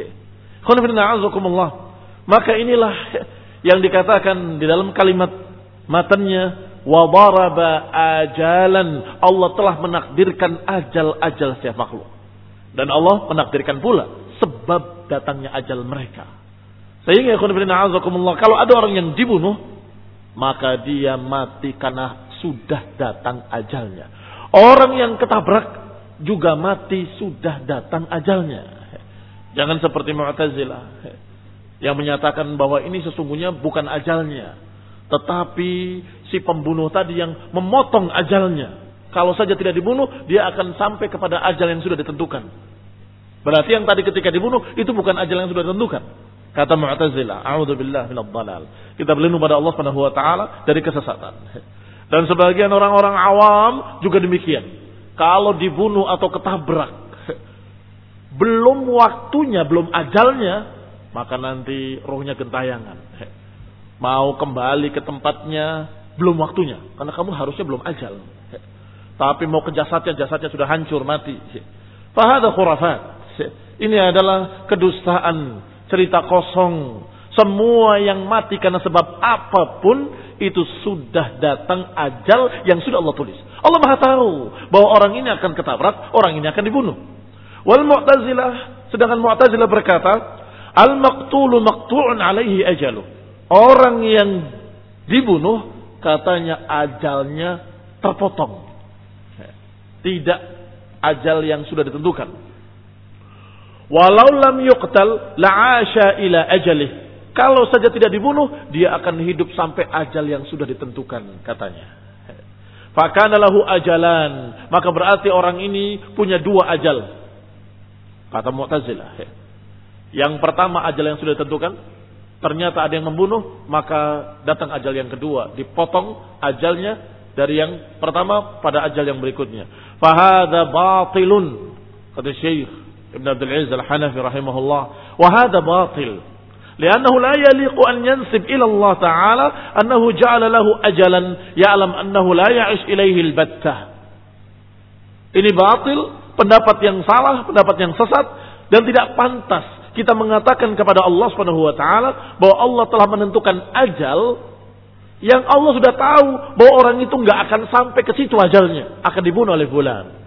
Maka inilah yang dikatakan di dalam kalimat matanya, wa daraba ajalan, Allah telah menakdirkan ajal-ajal setiap makhluk. Dan Allah menakdirkan pula sebab datangnya ajal mereka. Sehingga kalau ada orang yang dibunuh, maka dia mati karena sudah datang ajalnya. Orang yang ketabrak juga mati sudah datang ajalnya. Jangan seperti Mu'tazilah yang menyatakan bahwa ini sesungguhnya bukan ajalnya, tetapi si pembunuh tadi yang memotong ajalnya. Kalau saja tidak dibunuh, dia akan sampai kepada ajal yang sudah ditentukan. Berarti yang tadi ketika dibunuh, itu bukan ajal yang sudah ditentukan. Kata Mu'tazilah, a'udzubillah minadh dhalal. Kita berlindung pada Allah Subhanahu wa taala dari kesesatan. Dan sebagian orang-orang awam juga demikian. Kalau dibunuh atau ketabrak, belum waktunya, belum ajalnya, maka nanti rohnya gentayangan. Mau kembali ke tempatnya, belum waktunya. Karena kamu harusnya belum ajal. Tapi mau ke jasadnya, jasadnya sudah hancur, mati. Fahada khurafat. Ini adalah kedustaan, cerita kosong. Semua yang mati karena sebab apapun, itu sudah datang ajal yang sudah Allah tulis. Allah Maha tahu bahwa orang ini akan ketabrak, orang ini akan dibunuh. Wal Mu'tazilah, sedangkan Mu'tazilah berkata, al-maqtulu maqtu'un alaihi ajalu. Orang yang dibunuh, katanya ajalnya terpotong. Tidak ajal yang sudah ditentukan. Walau lam yuqtal la'asha ila ajalih. Kalau saja tidak dibunuh, dia akan hidup sampai ajal yang sudah ditentukan, katanya. Fakana lahu ajalan, maka berarti orang ini punya dua ajal. Kata Mu'tazilah. Yang pertama ajal yang sudah ditentukan, ternyata ada yang membunuh, maka datang ajal yang kedua, dipotong ajalnya dari yang pertama pada ajal yang berikutnya. Fahada batilun, kata Syekh Ibn Abdul Aziz Al-Hanafi rahimahullah. Wahada batil, liannahu la yaliqu an yansib ila Allah Taala annahu ja'ala lahu ajalan ya'lam annahu la ya'ish ilaihi al-battah. Ini batil, pendapat yang salah, pendapat yang sesat, dan tidak pantas kita mengatakan kepada Allah Subhanahu wa taala bahwa Allah telah menentukan ajal yang Allah sudah tahu bahwa orang itu enggak akan sampai ke situ ajalnya, akan dibunuh oleh fulan.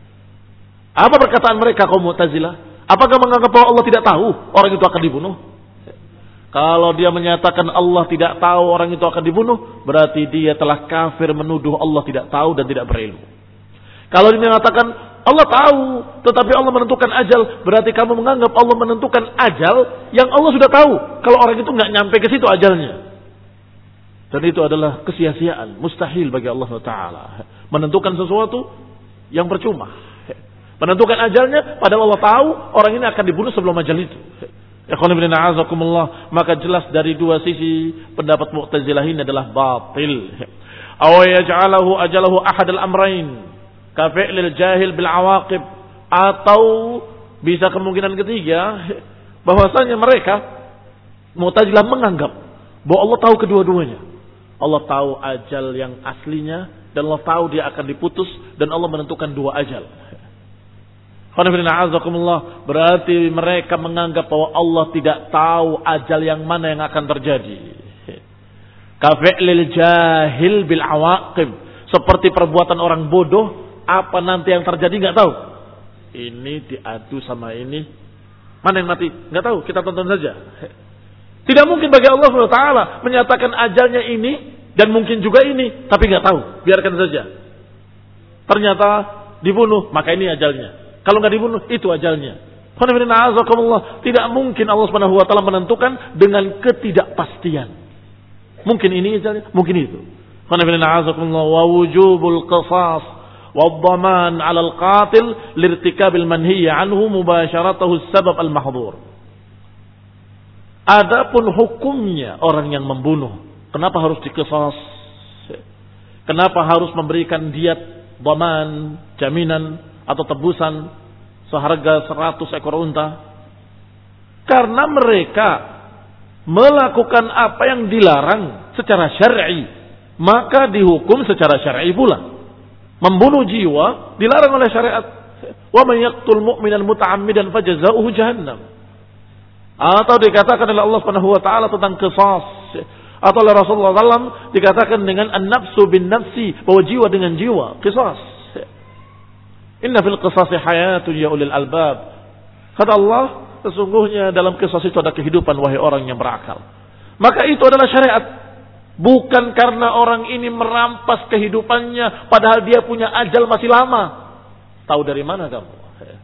Apa perkataan mereka kaum Mu'tazilah? Apakah menganggap bahwa Allah tidak tahu orang itu akan dibunuh? Kalau dia menyatakan Allah tidak tahu orang itu akan dibunuh, berarti dia telah kafir menuduh Allah tidak tahu dan tidak berilmu. Kalau dia mengatakan Allah tahu, tetapi Allah menentukan ajal, berarti kamu menganggap Allah menentukan ajal yang Allah sudah tahu. Kalau orang itu nggak nyampe ke situ ajalnya. Dan itu adalah kesia-siaan, mustahil bagi Allah Taala menentukan sesuatu yang percuma. Menentukan ajalnya, padahal Allah tahu orang ini akan dibunuh sebelum ajal itu. Maka jelas dari dua sisi pendapat Mu'tazilah ini adalah batil. Aw yaj'alahu ajalahu ahad al-amrayn ka fi'lil jahil bil awaqib, atau Bisa kemungkinan ketiga, bahwasanya mereka Mu'tazilah menganggap bahwa Allah tahu kedua-duanya. Allah tahu ajal yang aslinya dan Allah tahu dia akan diputus dan Allah menentukan dua ajal. Berarti mereka menganggap bahwa Allah tidak tahu ajal yang mana yang akan terjadi. Kafi'lil jahil bil awaqib, seperti perbuatan orang bodoh, apa nanti yang terjadi nggak tahu. Ini diadu sama ini, mana yang mati nggak tahu, kita tonton saja. Tidak mungkin bagi Allah subhanahu wa taala menyatakan ajalnya ini dan mungkin juga ini, tapi nggak tahu, biarkan saja. Ternyata dibunuh, maka ini ajalnya. Kalau nggak dibunuh, itu ajalnya. Tidak mungkin Allah subhanahu wa taala menentukan dengan ketidakpastian. Mungkin ini ajalnya, mungkin itu. Wa wujubul qisas wa dhaman 'ala al-qatil lirtikabil manhiy 'anhu mubasharatahu as-sabab al-mahdhur. Adapun hukumnya orang yang membunuh, kenapa harus dikisas? Kenapa harus memberikan diat, dhaman, jaminan atau tebusan seharga seratus ekor unta? Karena mereka melakukan apa yang dilarang secara syar'i, maka dihukum secara syar'i pula. Membunuh jiwa dilarang oleh syariat. Wa man yaqtul mu'minan muta'ammidan fajazauhu jahannam. Atau dikatakan oleh Allah Subhanahu wa taala tentang qisas, atau oleh Rasulullah sallallahu alaihi wasallam dikatakan dengan an-nafsu bin nafsi, bahwa jiwa dengan jiwa, qisas. Inna fil qisasi hayatun ya ulil albab. Kata Allah, sesungguhnya dalam qisas itu ada kehidupan wahai orang yang berakal. Maka itu adalah syariat. Bukan karena orang ini merampas kehidupannya padahal dia punya ajal masih lama. Tahu dari mana kamu?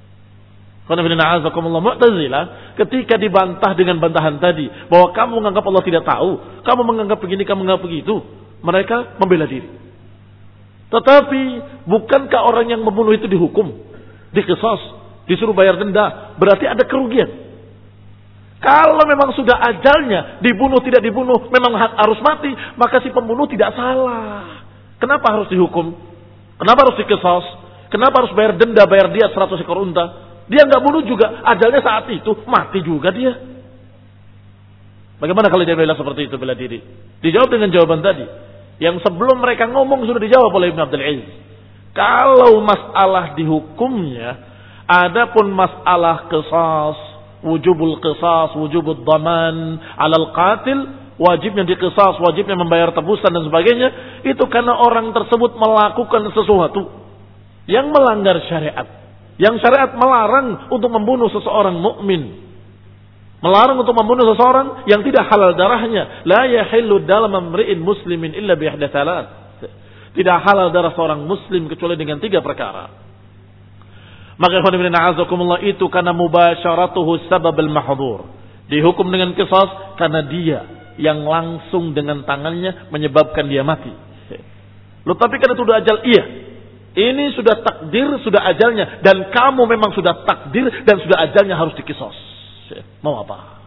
Mu'tazilah ketika dibantah dengan bantahan tadi bahwa kamu menganggap Allah tidak tahu, kamu menganggap begini, kamu menganggap begitu, mereka membela diri. Tetapi bukankah orang yang membunuh itu dihukum, diqisas, disuruh bayar denda, berarti ada kerugian. Kalau memang sudah ajalnya, dibunuh tidak dibunuh, memang harus mati, maka si pembunuh tidak salah. Kenapa harus dihukum? Kenapa harus diqisas? Kenapa harus bayar denda, bayar dia seratus ekor unta? Dia nggak bunuh juga, ajalnya saat itu mati juga dia. Bagaimana kalau dia bela seperti itu, bela diri? Dijawab dengan jawaban tadi, yang sebelum mereka ngomong sudah dijawab oleh Ibn Abdul Aziz. Kalau masalah dihukumnya, adapun masalah qisas, wujubul qisas, wujubul dhaman 'alal qatil, wajibnya diqisas, wajibnya membayar tebusan dan sebagainya, itu karena orang tersebut melakukan sesuatu yang melanggar syariat. Yang syariat melarang untuk membunuh seseorang mukmin, melarang untuk membunuh seseorang yang tidak halal darahnya. La yahillu dalam amri'in muslimin illa bi ihda thalath. Tidak halal darah seorang muslim kecuali dengan tiga perkara. Maka ikhwan fillah a'azakumullah, itu karena mubasyaratuhu sabab al-mahdhur. Dihukum dengan qisas karena dia yang langsung dengan tangannya menyebabkan dia mati. Loh, tapi kan itu sudah ajal. Iya. Ini sudah takdir, sudah ajalnya, dan kamu memang sudah takdir dan sudah ajalnya harus diqisas. Mau apa?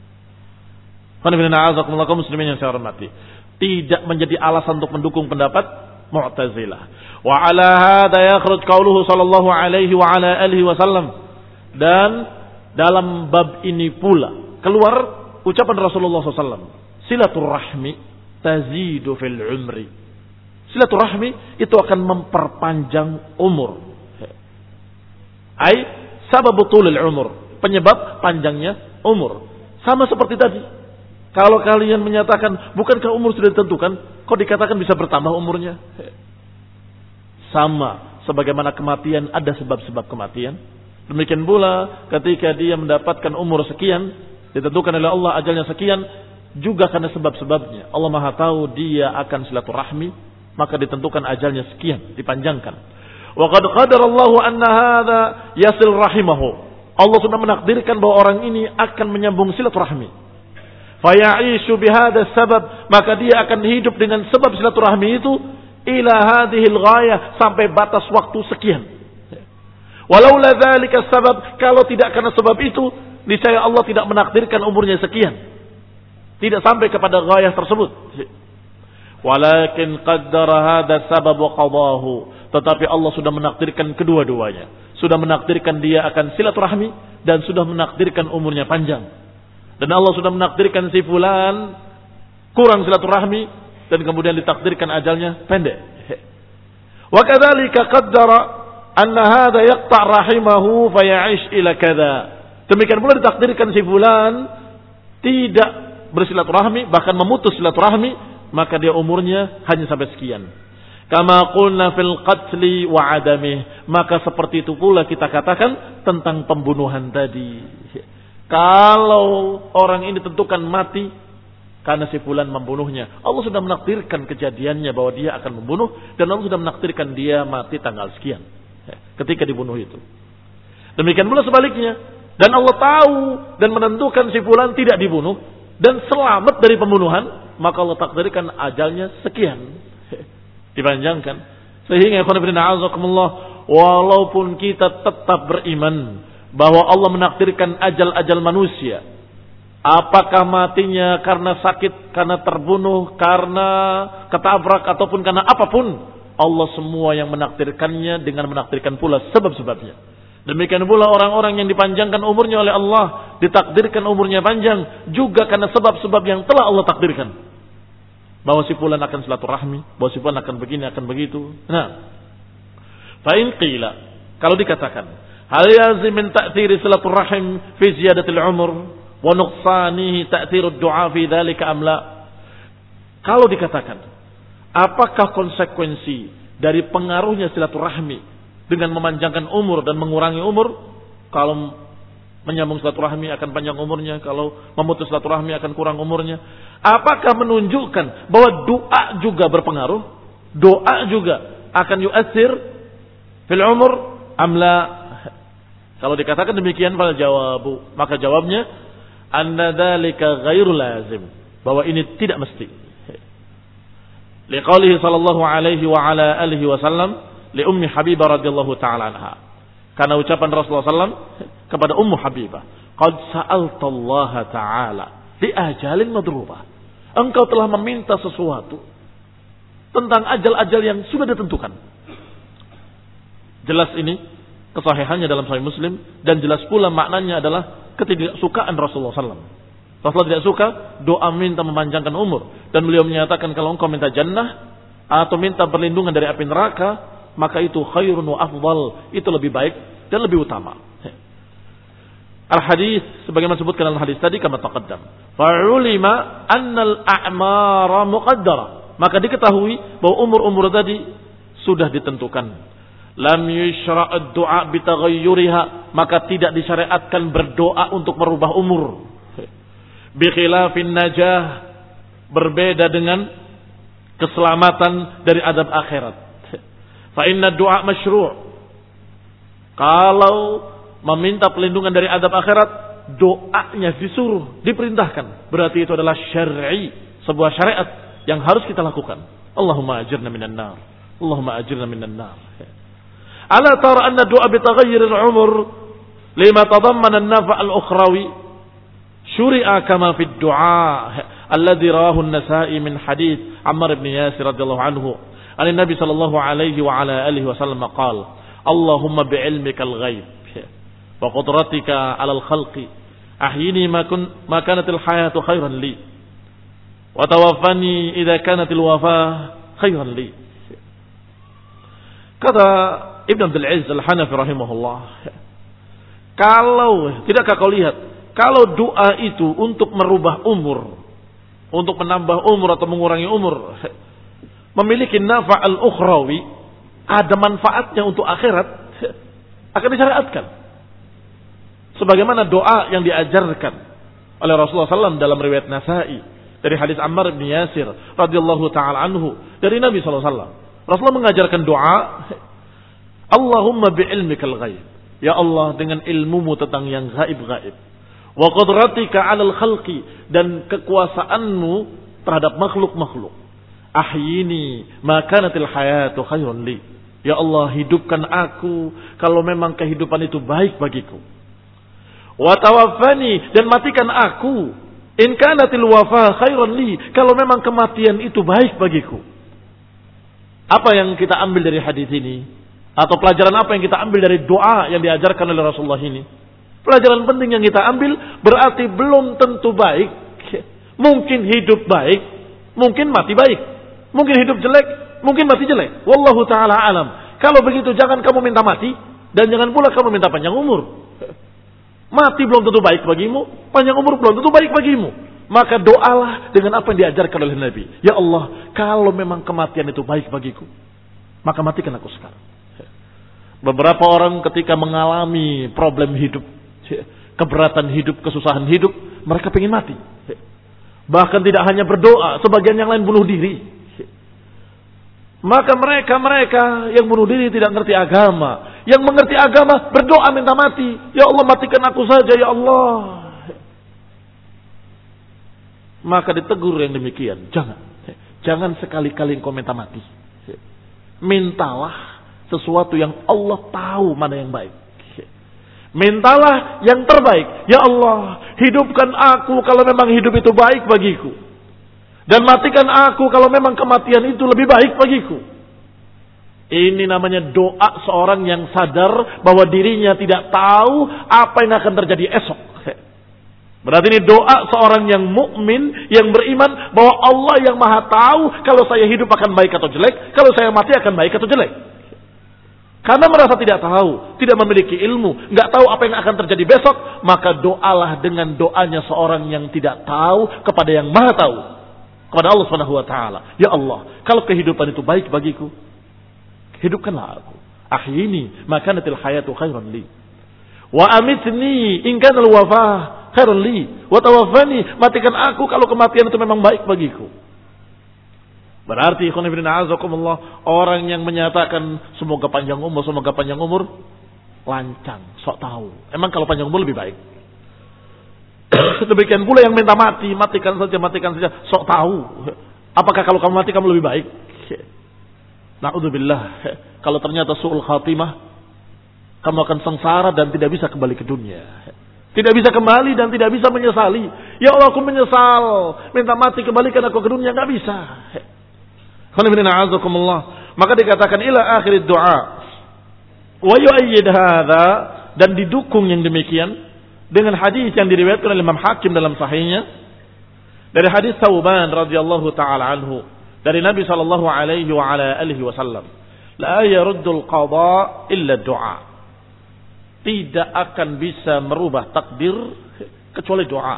Kaum muslimin yang saya hormati, tidak menjadi alasan untuk mendukung pendapat Mu'tazilah. Wa ala hadza yakhruj qauluhu sallallahu alaihi wa ala alihi wasallam. Dan dalam bab ini pula keluar ucapan Rasulullah sallallahu alaihi wasallam, silaturrahmi tazidu fil umri. Silaturahmi itu akan memperpanjang umur. Ai sababu tulil umur, penyebab panjangnya umur. Sama seperti tadi. Kalau kalian menyatakan bukankah umur sudah ditentukan, kok dikatakan bisa bertambah umurnya? Sama sebagaimana kematian ada sebab-sebab kematian. Demikian pula ketika dia mendapatkan umur sekian, ditentukan oleh Allah ajalnya sekian, juga karena sebab-sebabnya. Allah Maha tahu dia akan silaturahmi, maka ditentukan ajalnya sekian, dipanjangkan. Wa qad qadarallahu anna hadza yasil rahimahu. Allah sudah menakdirkan bahwa orang ini akan menyambung silaturahmi. Fa ya'ishu bihadza sabab, maka dia akan hidup dengan sebab silaturahmi itu ila hadhil ghayah, sampai batas waktu sekian. Walaula dzalika sabab, kalau tidak karena sebab itu, niscaya Allah tidak menakdirkan umurnya sekian. Tidak sampai kepada ghayah tersebut. Walakin qaddara hadha sabab wa qadahu. Tetapi Allah sudah menakdirkan kedua-duanya. sudah menakdirkan dia akan silaturahmi dan sudah menakdirkan umurnya panjang. Dan Allah sudah menakdirkan si fulan kurang silaturahmi dan kemudian ditakdirkan ajalnya pendek. Wa kadzalika qaddara anna hadha yaqta' rahimahu faya'ish ila kadza. Demikian pula ditakdirkan si fulan tidak bersilaturahmi, bahkan memutus silaturahmi, maka dia umurnya hanya sampai sekian. Kama qulna fil qatli wa adamih, maka seperti itu pula kita katakan tentang pembunuhan tadi. Kalau orang ini ditentukan mati karena si fulan membunuhnya, Allah sudah menakdirkan kejadiannya bahwa dia akan membunuh, dan Allah sudah menakdirkan dia mati tanggal sekian ketika dibunuh itu. Demikian pula sebaliknya, dan Allah tahu dan menentukan si fulan tidak dibunuh dan selamat dari pembunuhan, maka Allah takdirkan ajalnya sekian, dipanjangkan. Sehingga walaupun kita tetap beriman bahwa Allah menakdirkan ajal-ajal manusia, apakah matinya karena sakit, karena terbunuh, karena ketabrak, ataupun karena apapun, Allah semua yang menakdirkannya dengan menakdirkan pula sebab-sebabnya. Demikian pula orang-orang yang dipanjangkan umurnya oleh Allah, ditakdirkan umurnya panjang juga karena sebab-sebab yang telah Allah takdirkan. Bahwa si fulan akan silaturahmi, bahwa si fulan akan begini, akan begitu. Nah, fa in qila, kalau dikatakan, hal yazim min ta'thiri silaturahim fi ziyadatil umur wa nuqsanihi ta'thirud du'a fi dzalika am la? Kalau dikatakan, apakah konsekuensi dari pengaruhnya silaturahmi dengan memanjangkan umur dan mengurangi umur? Kalau menyambung silaturahmi akan panjang umurnya, kalau memutus silaturahmi akan kurang umurnya. Apakah menunjukkan bahwa doa juga berpengaruh? Doa juga akan yu'athir fil umur amla? Kalau dikatakan demikian, fal jawabu, maka jawabnya anna dzalika ghairu lazim, bahwa ini tidak mesti. Liqaulihi sallallahu alaihi wa ala alihi wasallam li ummi Habibah radhiyallahu taala anha. Karena ucapan Rasulullah sallallahu alaihi wasallam kepada Ummu Habibah, qad sa'alta Allah taala li ajalin madrubah. Engkau telah meminta sesuatu tentang ajal-ajal yang sudah ditentukan. Jelas ini kesahihannya dalam Sahih Muslim, dan jelas pula maknanya adalah ketidaksukaan Rasulullah sallallahu alaihi wasallam. Rasulullah tidak suka doa minta memanjangkan umur, dan beliau menyatakan kalau engkau minta jannah atau minta perlindungan dari api neraka, maka itu khairun wa afdal, itu lebih baik dan lebih utama. Al-hadis sebagaimana disebutkan dalam hadis tadi kama taqaddam. Fa'ulima annal a'mara muqaddara, maka diketahui bahwa umur-umur tadi sudah ditentukan. Lam yusra' ad-du'a bi taghayyuriha, maka tidak disyariatkan berdoa untuk merubah umur. Bi khilafin najah, berbeda dengan keselamatan dari adab akhirat. Fa inna ad-du'a masyru'. Kalau meminta pelindungan dari adab akhirat, doanya disuruh, diperintahkan. Berarti itu adalah syar'i, sebuah syariat yang harus kita lakukan. Allahumma ajirna minan nar. Allahumma ajirna minan nar. Ala tara anna du'a bi taghayyur al-umur lima tadammana an-nafa' al-ukhrawi syuri'a kama fi ad-du'a alladhi rawahu an-Nasa'i min hadits Ammar ibn Yasir radhiyallahu anhu. An Nabi sallallahu alaihi wa ala alihi wasallam qala, Allahumma bi'ilmikal ghaib wa qudratika 'alal khalqi ahyini ma kun ma kanatil hayatu khairan li wa tawaffani idza kanatil wafah khairan li. Kata Ibn Abdul Aziz Al-Hanafi rahimahullah, kalau tidakkah kau lihat, kalau doa itu untuk merubah umur, untuk menambah umur atau mengurangi umur, memiliki nafa' al-ukhrawi, ada manfaatnya untuk akhirat, akan disyariatkan. Sebagaimana doa yang diajarkan oleh Rasulullah sallallahu alaihi wasallam dalam riwayat Nasa'i dari hadis Ammar bin Yasir radhiyallahu taala anhu dari Nabi sallallahu alaihi wasallam. Rasulullah mengajarkan doa, Allahumma bi'ilmikal ghaib, ya Allah dengan ilmumu tentang yang gaib-gaib, wa qudratika 'alal khalqi, dan kekuasaanmu terhadap makhluk-makhluk, ahyini ma kanatil hayatu khairun li, ya Allah hidupkan aku kalau memang kehidupan itu baik bagiku, wa tawaffani, dan matikan aku in kanatil wafa khairun li, kalau memang kematian itu baik bagiku. Apa yang kita ambil dari hadis ini? Atau pelajaran apa yang kita ambil dari doa yang diajarkan oleh Rasulullah ini? Pelajaran penting yang kita ambil berarti belum tentu baik. Mungkin hidup baik, mungkin mati baik. Mungkin hidup jelek, mungkin mati jelek. Wallahu ta'ala alam. Kalau begitu jangan kamu minta mati dan jangan pula kamu minta panjang umur. Mati belum tentu baik bagimu, panjang umur belum tentu baik bagimu. Maka doalah dengan apa yang diajarkan oleh Nabi. Ya Allah, kalau memang kematian itu baik bagiku, maka matikan aku sekarang. Beberapa orang ketika mengalami problem hidup, keberatan hidup, kesusahan hidup, mereka ingin mati. Bahkan tidak hanya berdoa, sebagian yang lain bunuh diri. Maka mereka-mereka yang bunuh diri tidak mengerti agama. Yang mengerti agama berdoa minta mati. Ya Allah, matikan aku saja ya Allah. Maka ditegur yang demikian. Jangan. Jangan sekali-kali engkau minta mati. Mintalah sesuatu yang Allah tahu mana yang baik. Mintalah yang terbaik. Ya Allah, hidupkan aku kalau memang hidup itu baik bagiku. Dan matikan aku kalau memang kematian itu lebih baik bagiku. Ini namanya doa seorang yang sadar bahwa dirinya tidak tahu apa yang akan terjadi esok. Berarti ini doa seorang yang mukmin, yang beriman bahwa Allah yang maha tahu kalau saya hidup akan baik atau jelek, kalau saya mati akan baik atau jelek. Karena merasa tidak tahu, tidak memiliki ilmu, nggak tahu apa yang akan terjadi besok, maka doalah dengan doanya seorang yang tidak tahu kepada yang maha tahu, kepada Allah Subhanahu wa taala. Ya Allah, kalau kehidupan itu baik bagiku, hidupkanlah aku. Ahyini makanatil hayatu khairan li. Wa amitni in kana al-wafah khairan li. Wa tawaffani, matikan aku kalau kematian itu memang baik bagiku. Berarti ikhwan fillah azakumullah, orang yang menyatakan semoga panjang umur, semoga panjang umur, lancang, sok tahu. Emang kalau panjang umur lebih baik. Demikian pula yang minta mati, matikan saja, matikan saja, sok tahu. Apakah kalau kamu mati kamu lebih baik? Na'udzubillah. Kalau ternyata su'ul khatimah, kamu akan sengsara dan tidak bisa kembali ke dunia. Tidak bisa kembali dan tidak bisa menyesali. Ya Allah, aku menyesal, minta mati, kembalikan aku ke dunia, enggak bisa. Maka dikatakan ila akhir doa. Wa yu'ayyid hadza, dan didukung yang demikian dengan hadis yang diriwayatkan oleh Imam Hakim dalam sahihnya dari hadis Thauban radhiyallahu taala anhu dari Nabi sallallahu alaihi wa ala alihi wasallam, la yaruddul qada illa du'a. Tidak akan bisa merubah takdir kecuali doa.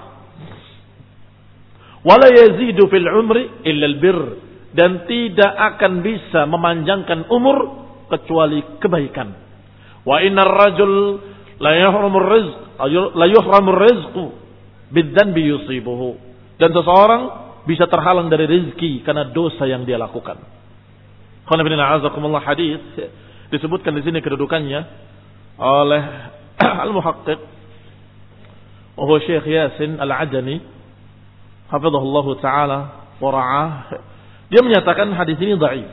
Wala yazidu fil umri illa al birr, dan tidak akan bisa memanjangkan umur kecuali kebaikan. Wa innar rajul la yahramur rizq la yuhramur rizqu bidzanbi yusibuhu, dan seseorang bisa terhalang dari rezeki karena dosa yang dia lakukan. Qul inna a'azakumullah, hadis disebutkan di sini kedudukannya oleh al-muhaqqiq wa huwa Syekh Yasin Al-Adani hafizahullah taala wa ra'ah. Dia menyatakan hadis ini dhaif.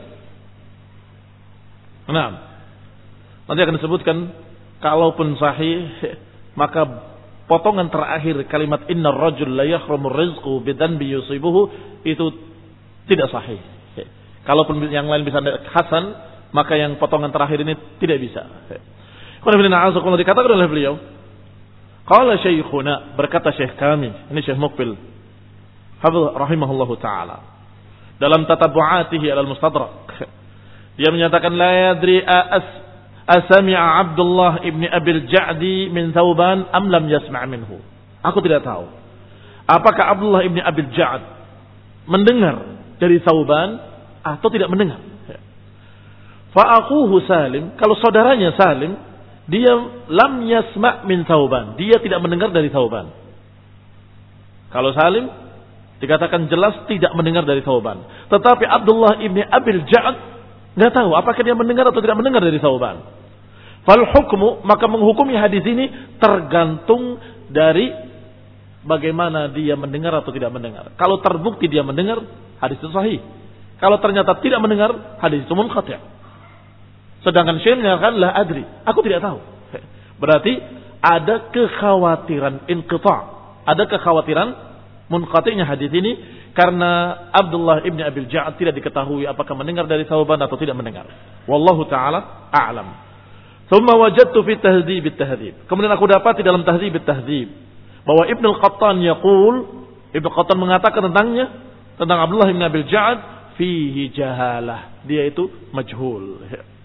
Nah, nanti akan disebutkan kalaupun sahih, maka potongan terakhir kalimat innar rajul la yahramur rizqu bidzanbi yusibuhu itu tidak sahih. Kalaupun yang lain bisa hasan, maka yang potongan terakhir ini tidak bisa. Qul dikatakan oleh beliau, qala syekhuna, berkata syekh kami, ini Syekh Muqbil hafidh rahimahullahu taala, dalam tatabu'atihi al-mustadrak, dia menyatakan la yadri as asami'a Abdullah ibni Abil Ja'di min Thauban am lam yasma' minhu. Aku tidak tahu apakah Abdullah ibni Abil Ja'd mendengar dari Thauban atau tidak mendengar. Fa aquhu Salim, kalau saudaranya Salim, dia lam yasma' min Thauban, dia tidak mendengar dari Thauban. Kalau Salim dikatakan jelas tidak mendengar dari Thauban. Tetapi Abdullah ibni Abil Ja'd enggak tahu apakah dia mendengar atau tidak mendengar dari Thauban. Fal hukmu, maka menghukumi hadis ini tergantung dari bagaimana dia mendengar atau tidak mendengar. Kalau terbukti dia mendengar, hadis itu sahih. Kalau ternyata tidak mendengar, hadis itu munqati'. Sedangkan Syekh menyatakan la adri, aku tidak tahu. Berarti ada kekhawatiran inqita', ada kekhawatiran munqati'nya hadis ini karena Abdullah ibn Abil Ja'ad tidak diketahui apakah mendengar dari Thauban atau tidak mendengar. Wallahu taala a'lam. Tsumma wajadtu fi tahdhib at-tahdhib. Kemudian aku dapati dalam tahdhib at-tahdhib bahwa Ibnu Al-Qattan yaqul, Ibnu Qattan mengatakan tentangnya, tentang Abdullah ibn Abil Ja'ad, fihi jahalah. Dia itu majhul.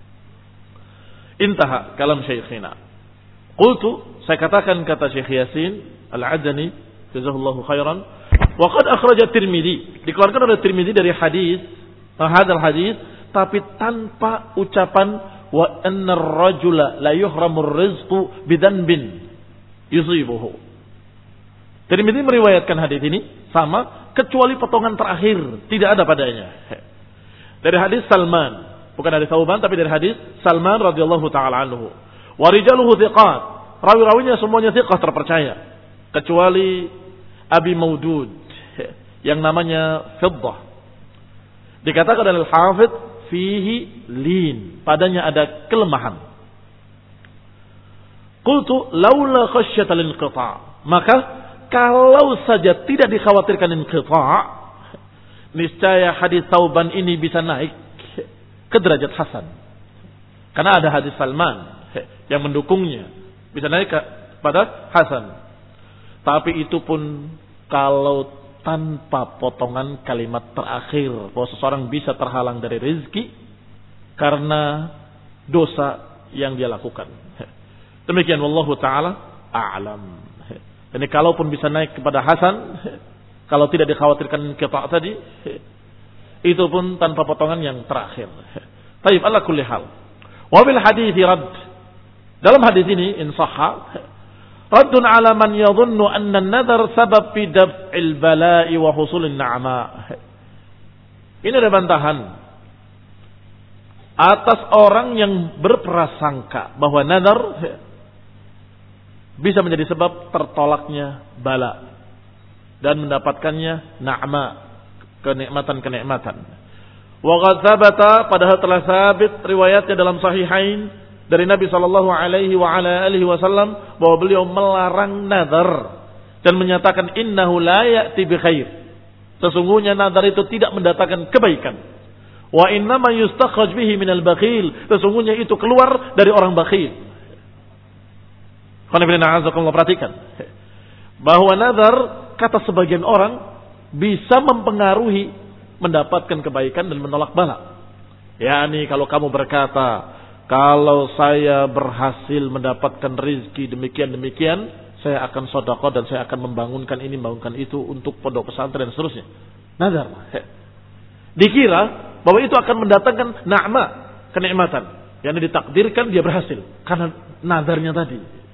Intaha kalam syekhina. Qultu, saya katakan kata Syekh Yasin Al-Adani, jazahullahu khairan, wa qad akhraja Tirmidzi, dikeluarkan oleh Tirmidzi dari hadis, hadal hadis, tapi tanpa ucapan wa anna ar-rajula la yuhramu ar-rizqu bidanbin yusibuhu. Tirmidzi meriwayatkan hadis ini sama kecuali potongan terakhir, tidak ada padanya. Dari hadis Salman, bukan dari Thauban tapi dari hadis Salman radhiyallahu taala anhu. Wa rijaluhu thiqat, rawi-rawinya semuanya thiqah terpercaya, kecuali Abi Maudud yang namanya Fiddah. Dikatakan oleh Al-Hafidz fihi lin, padanya ada kelemahan. Qultu laula khasyata al-inqita', maka kalau saja tidak dikhawatirkan inqita', niscaya hadis Thauban ini bisa naik ke derajat hasan. Karena ada hadis Salman yang mendukungnya, bisa naik kepada hasan. Tapi itu pun kalau tanpa potongan kalimat terakhir bahwa seseorang bisa terhalang dari rezeki karena dosa yang dia lakukan. Demikian wallahu taala a'lam. Jadi kalaupun bisa naik kepada hasan, kalau tidak dikhawatirkan qita' tadi, itu pun tanpa potongan yang terakhir. Baik, ala kulli hal. Wa bil hadits rad. Dalam hadis ini in sahha raddun ala man yadhunnu anna an-nadhar sabab fi daf'il bala'i wa husulin na'ma. Ini ada bantahan atas orang yang berprasangka bahwa nadhar bisa menjadi sebab tertolaknya bala dan mendapatkannya na'ma, kenikmatan-kenikmatan. Wa qad thabata, padahal telah sabit riwayatnya dalam sahihain dari Nabi sallallahu alaihi wa ala alihi wasallam bahwa beliau melarang nazar dan menyatakan innahu la ya'ti bi khair. Sesungguhnya nazar itu tidak mendatangkan kebaikan. Wa innama yustakhraj bihi minal bakhil. Sesungguhnya itu keluar dari orang bakhil. Qanifina perhatikan bahwa nazar kata sebagian orang bisa mempengaruhi mendapatkan kebaikan dan menolak bala. Yani kalau kamu berkata, kalau saya berhasil mendapatkan rezeki demikian-demikian, saya akan sedekah dan saya akan membangunkan ini, membangunkan itu untuk pondok pesantren dan seterusnya. Nazar. Dikira bahwa itu akan mendatangkan na'ma, kenikmatan. Yang ditakdirkan dia berhasil karena nazarnya tadi.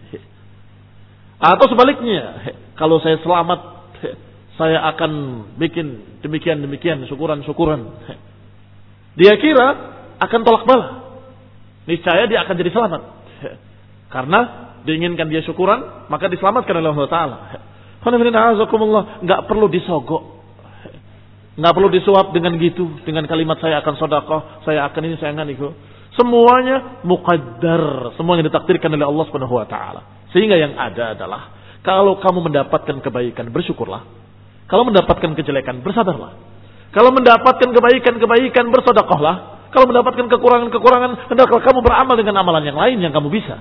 Atau sebaliknya, kalau saya selamat, saya akan bikin demikian-demikian, syukuran-syukuran. Dia kira akan tolak bala. Niscaya dia akan jadi selamat. Karena diinginkan dia syukuran, maka diselamatkan oleh Allah Ta'ala. Nggak perlu disogok. Nggak perlu disuap dengan gitu. Dengan kalimat saya akan sedekah, saya akan ini, saya akan itu. Semuanya muqaddar. Semuanya ditakdirkan oleh Allah Subhanahu Wa Ta'ala. Sehingga yang ada adalah, kalau kamu mendapatkan kebaikan, bersyukurlah. Kalau mendapatkan kejelekan, bersabarlah. Kalau mendapatkan kebaikan-kebaikan, bersedekahlah. Kalau mendapatkan kekurangan-kekurangan, hendaklah kamu beramal dengan amalan yang lain yang kamu bisa.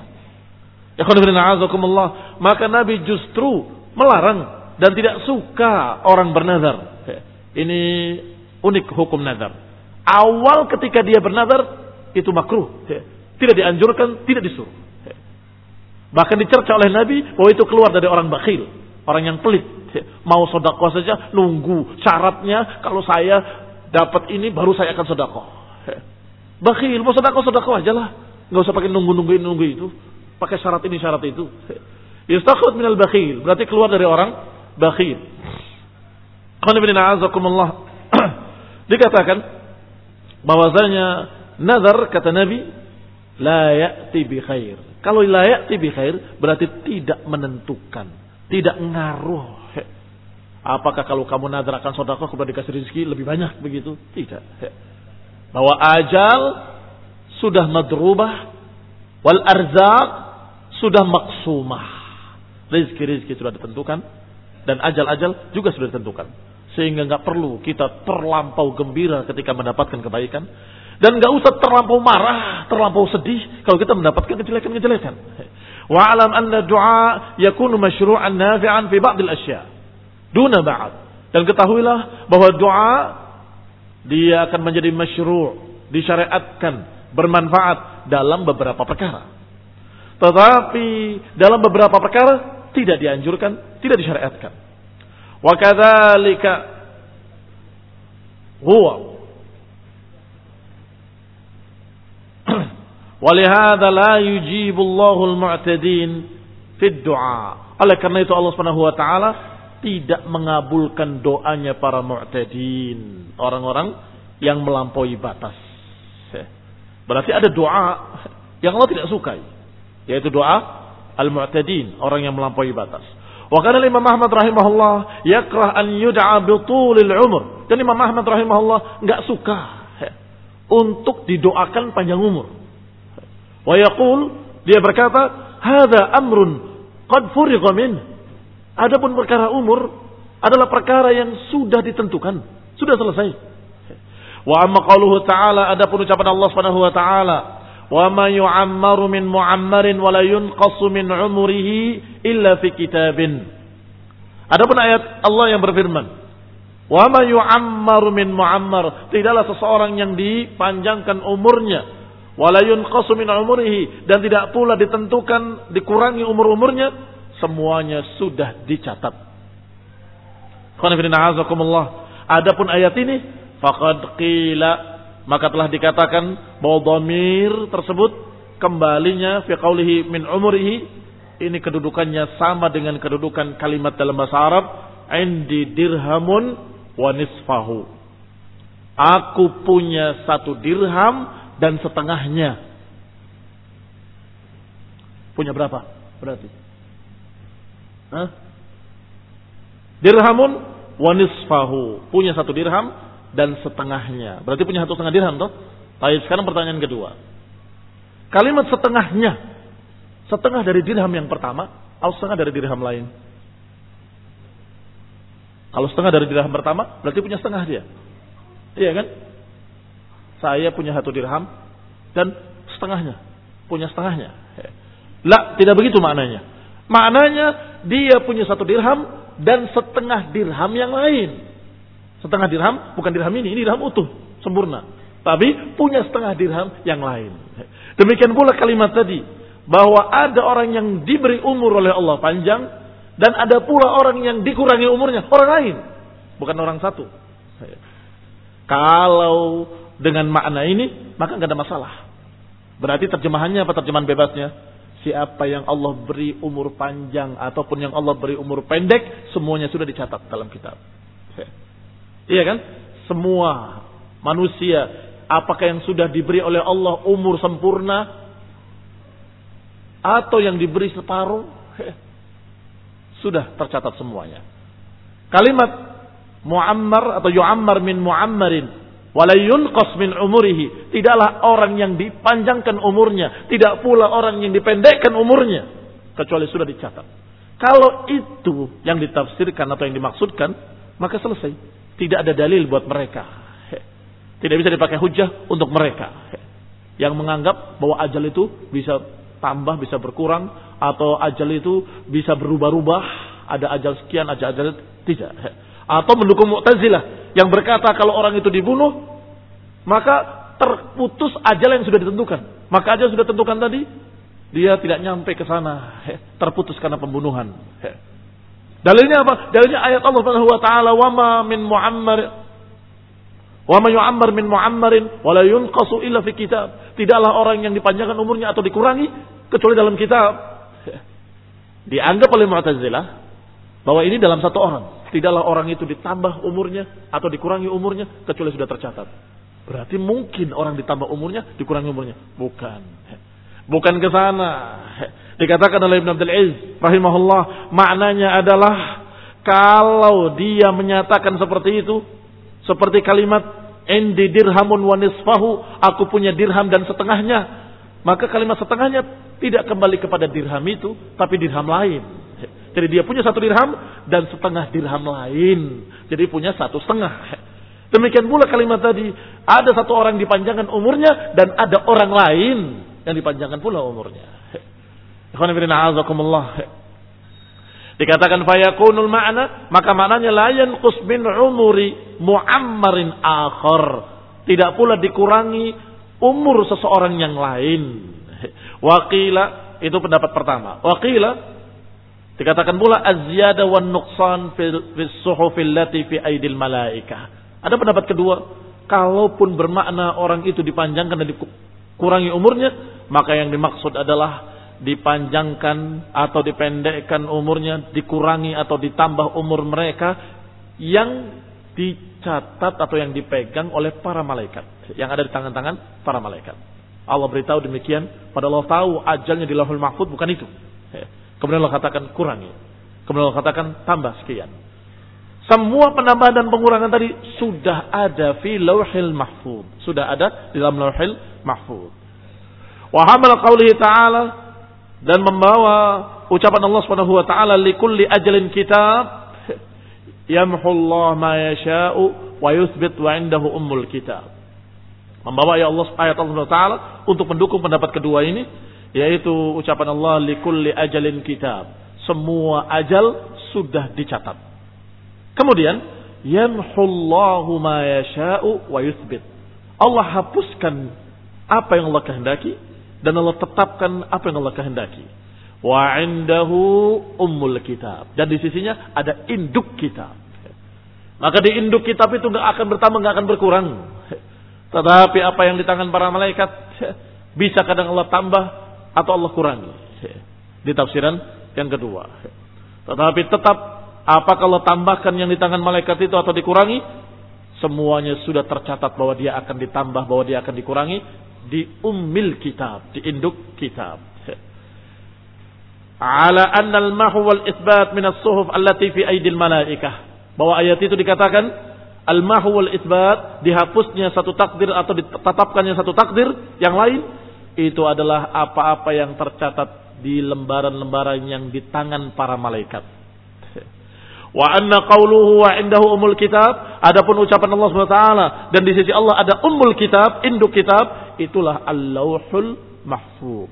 Maka Nabi justru melarang dan tidak suka orang bernazar. Ini unik hukum nazar. Awal ketika dia bernazar itu makruh, tidak dianjurkan, tidak disuruh. Bahkan dicerca oleh Nabi bahwa itu keluar dari orang bakhil, orang yang pelit. Mau sedekah saja nunggu syaratnya, kalau saya dapat ini baru saya akan sedekah. Bakhil, mau sedekah-sedekah aja lah. Nggak usah pakai nunggu-nunggu nunggu itu. Pakai syarat ini, syarat itu. Yustakhraj minal bakhil, berarti keluar dari orang bakhil. Dikatakan bahwasanya nazar kata Nabi la ya'ti bi khair. Kalau la ya'ti bi khair berarti tidak menentukan, tidak ngaruh. Apakah kalau kamu nazar akan sedekah kemudian dikasih rezeki lebih banyak begitu? Tidak. Bahwa ajal sudah madrubah wal arzaq sudah maksumah. Rezeki-rezeki sudah ditentukan Dan ajal-ajal juga sudah ditentukan. Sehingga nggak perlu kita terlampau gembira ketika mendapatkan kebaikan. Dan nggak usah terlampau marah, terlampau sedih kalau kita mendapatkan kejelekan-kejelekan. Wa'alam anna du'a yakunu masyru'an nafi'an fi ba'dil asya' duna ba'd. Dan ketahuilah bahwa doa dia akan menjadi masyru', disyariatkan, bermanfaat dalam beberapa perkara. Tetapi dalam beberapa perkara tidak dianjurkan, tidak disyariatkan. Wa kadzalika huwa walihada la yujibu Allahul mu'tadin fid du'a. Oleh karena itu Allah Subhanahu wa taala tidak mengabulkan doanya para mu'tadin, orang-orang yang melampaui batas. Berarti ada doa yang Allah tidak sukai, yaitu doa al-mu'tadin, orang yang melampaui batas. Wa kana Imam Ahmad rahimahullah yakrah an yud'a bi tulil umur. Dan Imam Ahmad rahimahullah enggak suka untuk didoakan panjang umur. Wa yaqul, dia berkata, hadza amrun qad furiqa min. Adapun perkara umur adalah perkara yang sudah ditentukan, sudah selesai. Wa amma qauluhu ta'ala, adapun ucapan Allah Subhanahu wa taala, wa ma yu'ammaru min mu'ammarin wa la yunqasu min umrihi illa fi kitabin. Adapun ayat Allah yang berfirman, wa ma yu'ammaru min mu'ammar, tidaklah seseorang yang dipanjangkan umurnya, wala yunqasu min umrihi, dan tidak pula ditentukan dikurangi umur-umurnya, semuanya sudah dicatat. Adapun ayat ini faqad qila, maka telah dikatakan bahwa dhamir tersebut kembalinya fi qaulihi min umrihi, ini kedudukannya sama dengan kedudukan kalimat dalam bahasa Arab indi dirhamun wa nisfahu. Aku punya satu dirham dan setengahnya. Punya berapa berarti? Hah? Dirhamun wa nisfahu. Punya satu dirham dan setengahnya. Berarti punya satu setengah dirham toh? Baik, sekarang pertanyaan kedua. Kalimat setengahnya, setengah dari dirham yang pertama atau setengah dari dirham lain? Kalau setengah dari dirham pertama berarti punya setengah dia. Iya kan? Saya punya satu dirham dan setengahnya, punya setengahnya. Lah, tidak begitu maknanya. Maknanya dia punya satu dirham dan setengah dirham yang lain. Setengah dirham, bukan dirham ini, ini dirham utuh, sempurna. Tapi punya setengah dirham yang lain. Demikian pula kalimat tadi, bahwa ada orang yang diberi umur oleh Allah panjang, dan ada pula orang yang dikurangi umurnya, orang lain, bukan orang satu. Kalau dengan makna ini, maka nggak ada masalah. Berarti terjemahannya apa, terjemahan bebasnya? Siapa yang Allah beri umur panjang ataupun yang Allah beri umur pendek, semuanya sudah dicatat dalam kitab. Iya kan? Semua manusia, apakah yang sudah diberi oleh Allah umur sempurna atau yang diberi separuh, sudah tercatat semuanya. Kalimat mu'ammar atau yu'ammar min mu'ammarin wala yunqas min umurihi, tidaklah orang yang dipanjangkan umurnya, tidak pula orang yang dipendekkan umurnya, kecuali sudah dicatat. Kalau itu yang ditafsirkan atau yang dimaksudkan, maka selesai. Tidak ada dalil buat mereka. Tidak bisa dipakai hujah untuk mereka yang menganggap bahwa ajal itu bisa tambah, bisa berkurang, atau ajal itu bisa berubah-ubah, ada ajal sekian, ada ajal tidak. Atau mendukung Mu'tazilah yang berkata kalau orang itu dibunuh, maka terputus ajal yang sudah ditentukan. Maka ajal sudah ditentukan tadi, dia tidak nyampe ke sana, terputus karena pembunuhan. Dalilnya apa? Dalilnya ayat Allah Subhanahu wa taala, "Wa ma min mu'ammar wa ma yu'ammar min mu'ammarin wa la yunqasu illa fi kitab." Tidaklah orang yang dipanjangkan umurnya atau dikurangi kecuali dalam kitab. Dianggap oleh Mu'tazilah bahwa ini dalam satu orang. Tidaklah orang itu ditambah umurnya atau dikurangi umurnya kecuali sudah tercatat. Berarti mungkin orang ditambah umurnya, dikurangi umurnya. Bukan. Bukan ke sana. Dikatakan oleh Ibn Abdul Aziz rahimahullah, maknanya adalah kalau dia menyatakan seperti itu, seperti kalimat indi dirhamun wa nisfahu, aku punya dirham dan setengahnya, maka kalimat setengahnya tidak kembali kepada dirham itu, tapi dirham lain. Jadi dia punya satu dirham dan setengah dirham lain. Jadi punya satu setengah. Demikian pula kalimat tadi. Ada satu orang dipanjangkan umurnya dan ada orang lain yang dipanjangkan pula umurnya. Dikatakan fayakunul ma'na, maka maknanya la yanqus min umuri mu'ammarin akhar. Tidak pula dikurangi umur seseorang yang lain. Waqila, itu pendapat pertama. Waqila, dikatakan pula az-ziyada wan nuqsan fis suhufil lati fi aidil malaikah. Ada pendapat kedua, kalaupun bermakna orang itu dipanjangkan dan dikurangi umurnya, maka yang dimaksud adalah dipanjangkan atau dipendekkan umurnya, dikurangi atau ditambah umur mereka yang dicatat atau yang dipegang oleh para malaikat, yang ada di tangan-tangan para malaikat. Allah beritahu demikian, padahal Allah tahu ajalnya di Lauhul Mahfuz bukan itu. Kemudian Allah katakan kurangi, kemudian Allah katakan tambah sekian. Semua penambahan dan pengurangan tadi sudah ada fi Lauhil Mahfuz, sudah ada di dalam Lauhil Mahfuz. Wa hamal qaulihi ta'ala, dan membawa ucapan Allah Subhanahu wa taala likulli ajalin kitab yamhullahu ma yasha'u wa yuthbit wa indahu ummul kitab. Membawa ayat Allah ayat Allah Subhanahu wa taala untuk mendukung pendapat kedua ini, yaitu ucapan Allah likulli ajalin kitab. Semua ajal sudah dicatat. Kemudian yamhullahu ma yasha'u wa yuthbit. Allah hapuskan apa yang Allah kehendaki dan Allah tetapkan apa yang Allah kehendaki. Wa indahu ummul kitab. Dan di sisinya ada induk kitab. Maka di induk kitab itu enggak akan bertambah, enggak akan berkurang. Tetapi apa yang di tangan para malaikat bisa kadang Allah tambah atau Allah kurangi. Di tafsiran yang kedua. Tetapi tetap apakah Allah tambahkan yang di tangan malaikat itu atau dikurangi, semuanya sudah tercatat bahwa dia akan ditambah, bahwa dia akan dikurangi di ummil kitab, di induk kitab. Ala anna al-mahw wal itsbat min as-suhuf allati fi aidil malaikah. Bahwa ayat itu dikatakan al-mahw wal itsbat, dihapusnya satu takdir atau ditetapkannya satu takdir yang lain, itu adalah apa-apa yang tercatat di lembaran-lembaran yang di tangan para malaikat. Wa anna qawluhu wa indahu ummul kitab, adapun ucapan Allah Subhanahu wa taala dan di sisi Allah ada ummul kitab, induk kitab, itulah al-lauhul mahfuz.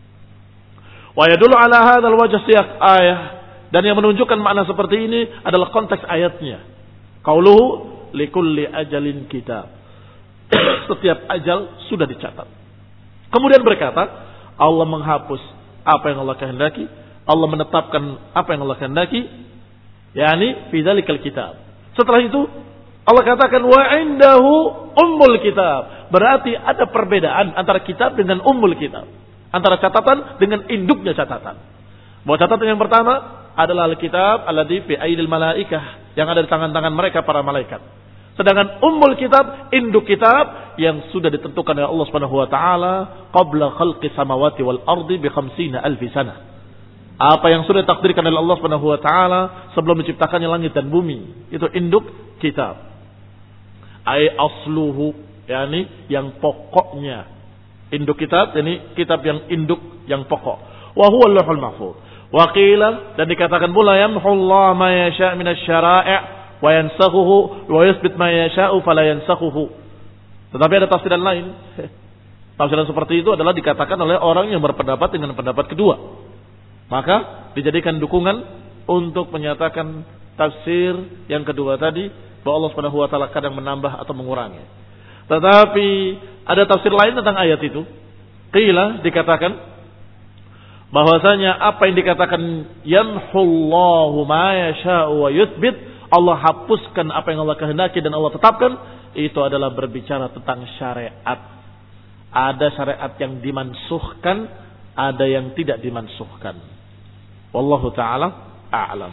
Wa yadullu ala hadzal wajh siyaq ayah, dan yang menunjukkan makna seperti ini adalah konteks ayatnya. Qauluhu likulli ajalin kitab. Setiap ajal sudah dicatat. Kemudian berkata, Allah menghapus apa yang Allah kehendaki, Allah menetapkan apa yang Allah kehendaki, yakni fi dzalikal kitab. Setelah itu Allah katakan wa indahu ummul kitab. Berarti ada perbedaan antara kitab dengan ummul kitab, antara catatan dengan induknya catatan. Bahwa catatan yang pertama adalah al-kitab alladzi fi aidil malaikah, yang ada di tangan-tangan mereka para malaikat. Sedangkan ummul kitab, induk kitab yang sudah ditentukan oleh Allah Subhanahu wa taala qabla khalqis samawati wal ardi bi khamsina alf sanah. Apa yang sudah ditakdirkan oleh Allah Subhanahu wa taala sebelum menciptakannya langit dan bumi, itu induk kitab. Ai asluhu, yakni yang pokoknya. Induk kitab, yakni kitab yang induk yang pokok. Wa huwa al-lauhul mahfuz. Wa qila, dan dikatakan pula yamhullahu ma yasha' min asy-syara'i' wa yansakhuhu wa yuthbit ma yasha'u fala yansakhuhu. Tetapi ada tafsiran lain. Tafsiran seperti itu adalah dikatakan oleh orang yang berpendapat dengan pendapat kedua. Maka dijadikan dukungan untuk menyatakan tafsir yang kedua tadi, bahwa Allah Subhanahu wa taala kadang menambah atau mengurangi. Tetapi ada tafsir lain tentang ayat itu. Qila, dikatakan bahwasanya apa yang dikatakan yamhullahu ma yasha'u wa yuthbit, Allah hapuskan apa yang Allah kehendaki dan Allah tetapkan, itu adalah berbicara tentang syariat. Ada syariat yang dimansuhkan, ada yang tidak dimansuhkan. Wallahu ta'ala a'lam.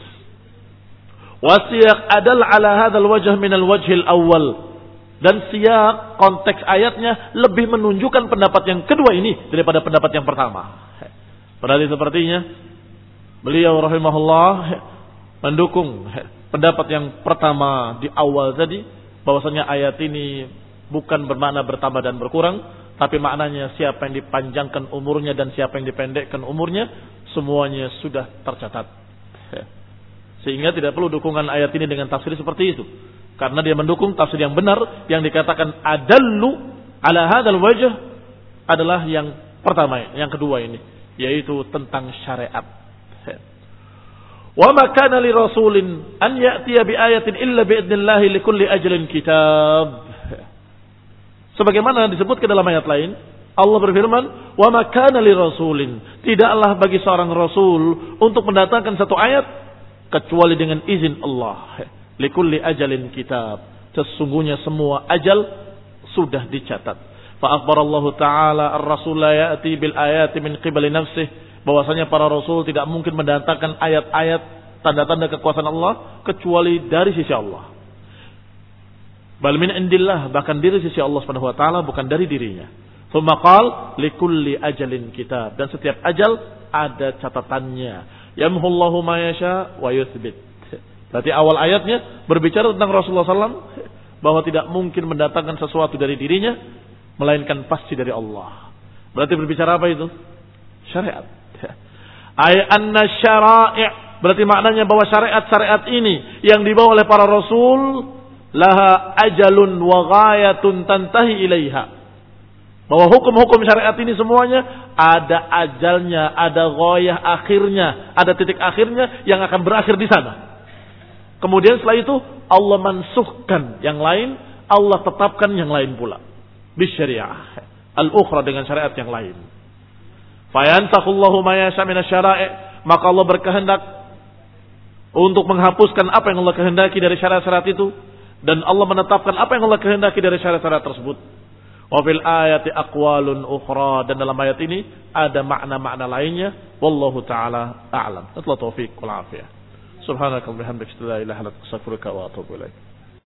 Wasiyaq adal ala hadzal wajh min al-wajh al-awwal. Dan siyaq, konteks ayatnya lebih menunjukkan pendapat yang kedua ini daripada pendapat yang pertama. Berarti sepertinya beliau rahimahullah mendukung pendapat yang pertama di awal tadi, bahwasanya ayat ini bukan bermakna bertambah dan berkurang, tapi maknanya siapa yang dipanjangkan umurnya dan siapa yang dipendekkan umurnya, semuanya sudah tercatat Sehingga tidak perlu dukungan ayat ini dengan tafsir seperti itu. Karena dia mendukung tafsir yang benar yang dikatakan adallu ala hadzal wajh adalah yang pertama, yang kedua ini, yaitu tentang syariat. Wa ma kana li rasulin an ya'tiya bi ayatin illa bi idznillah li kulli ajalin kitab. Sebagaimana disebut ke dalam ayat lain, Allah berfirman, "Wa ma kana li rasulin", tidaklah bagi seorang rasul untuk mendatangkan satu ayat kecuali dengan izin Allah. Li kulli ajalin kitab. Sesungguhnya semua ajal sudah dicatat. Fa akhbarallahu ta'ala ar-rasul la ya'ti bil ayati min qibali nafsihi, bahwasanya para rasul tidak mungkin mendatangkan ayat-ayat tanda-tanda kekuasaan Allah kecuali dari sisi Allah. Bal min indillah, bahkan dari sisi Allah Subhanahu wa taala, bukan dari dirinya. Tsumma qala likulli ajalin kitab, dan setiap ajal ada catatannya. Yamhullahu ma yasha wa yuthbit. Berarti awal ayatnya berbicara tentang Rasulullah sallallahu alaihi wasallam bahwa tidak mungkin mendatangkan sesuatu dari dirinya melainkan pasti dari Allah. Berarti berbicara apa itu? Syariat. Ay anna syara'i', berarti maknanya bahwa syariat-syariat ini yang dibawa oleh para rasul laha ajalun wa ghayatun tantahi ilaiha, bahwa hukum-hukum syariat ini semuanya ada ajalnya, ada ghayah akhirnya, ada titik akhirnya yang akan berakhir di sana. Kemudian setelah itu Allah mansuhkan yang lain, Allah tetapkan yang lain pula bisyariah al-ukhra, dengan syariat yang lain. Fayansakhullahu ma yasha min asy-syara'i', maka Allah berkehendak untuk menghapuskan apa yang Allah kehendaki dari syariat-syariat itu, dan Allah menetapkan apa yang Allah kehendaki dari syariat-syariat tersebut. Wa fil ayati aqwalun ukhra, dan dalam ayat ini ada makna-makna lainnya. Wallahu taala a'lam. Wabillahi taufiq wal afiyah. Subhanakallahumma wa bihamdika, la ilaha illa anta, astaghfiruka wa atubu ilaik.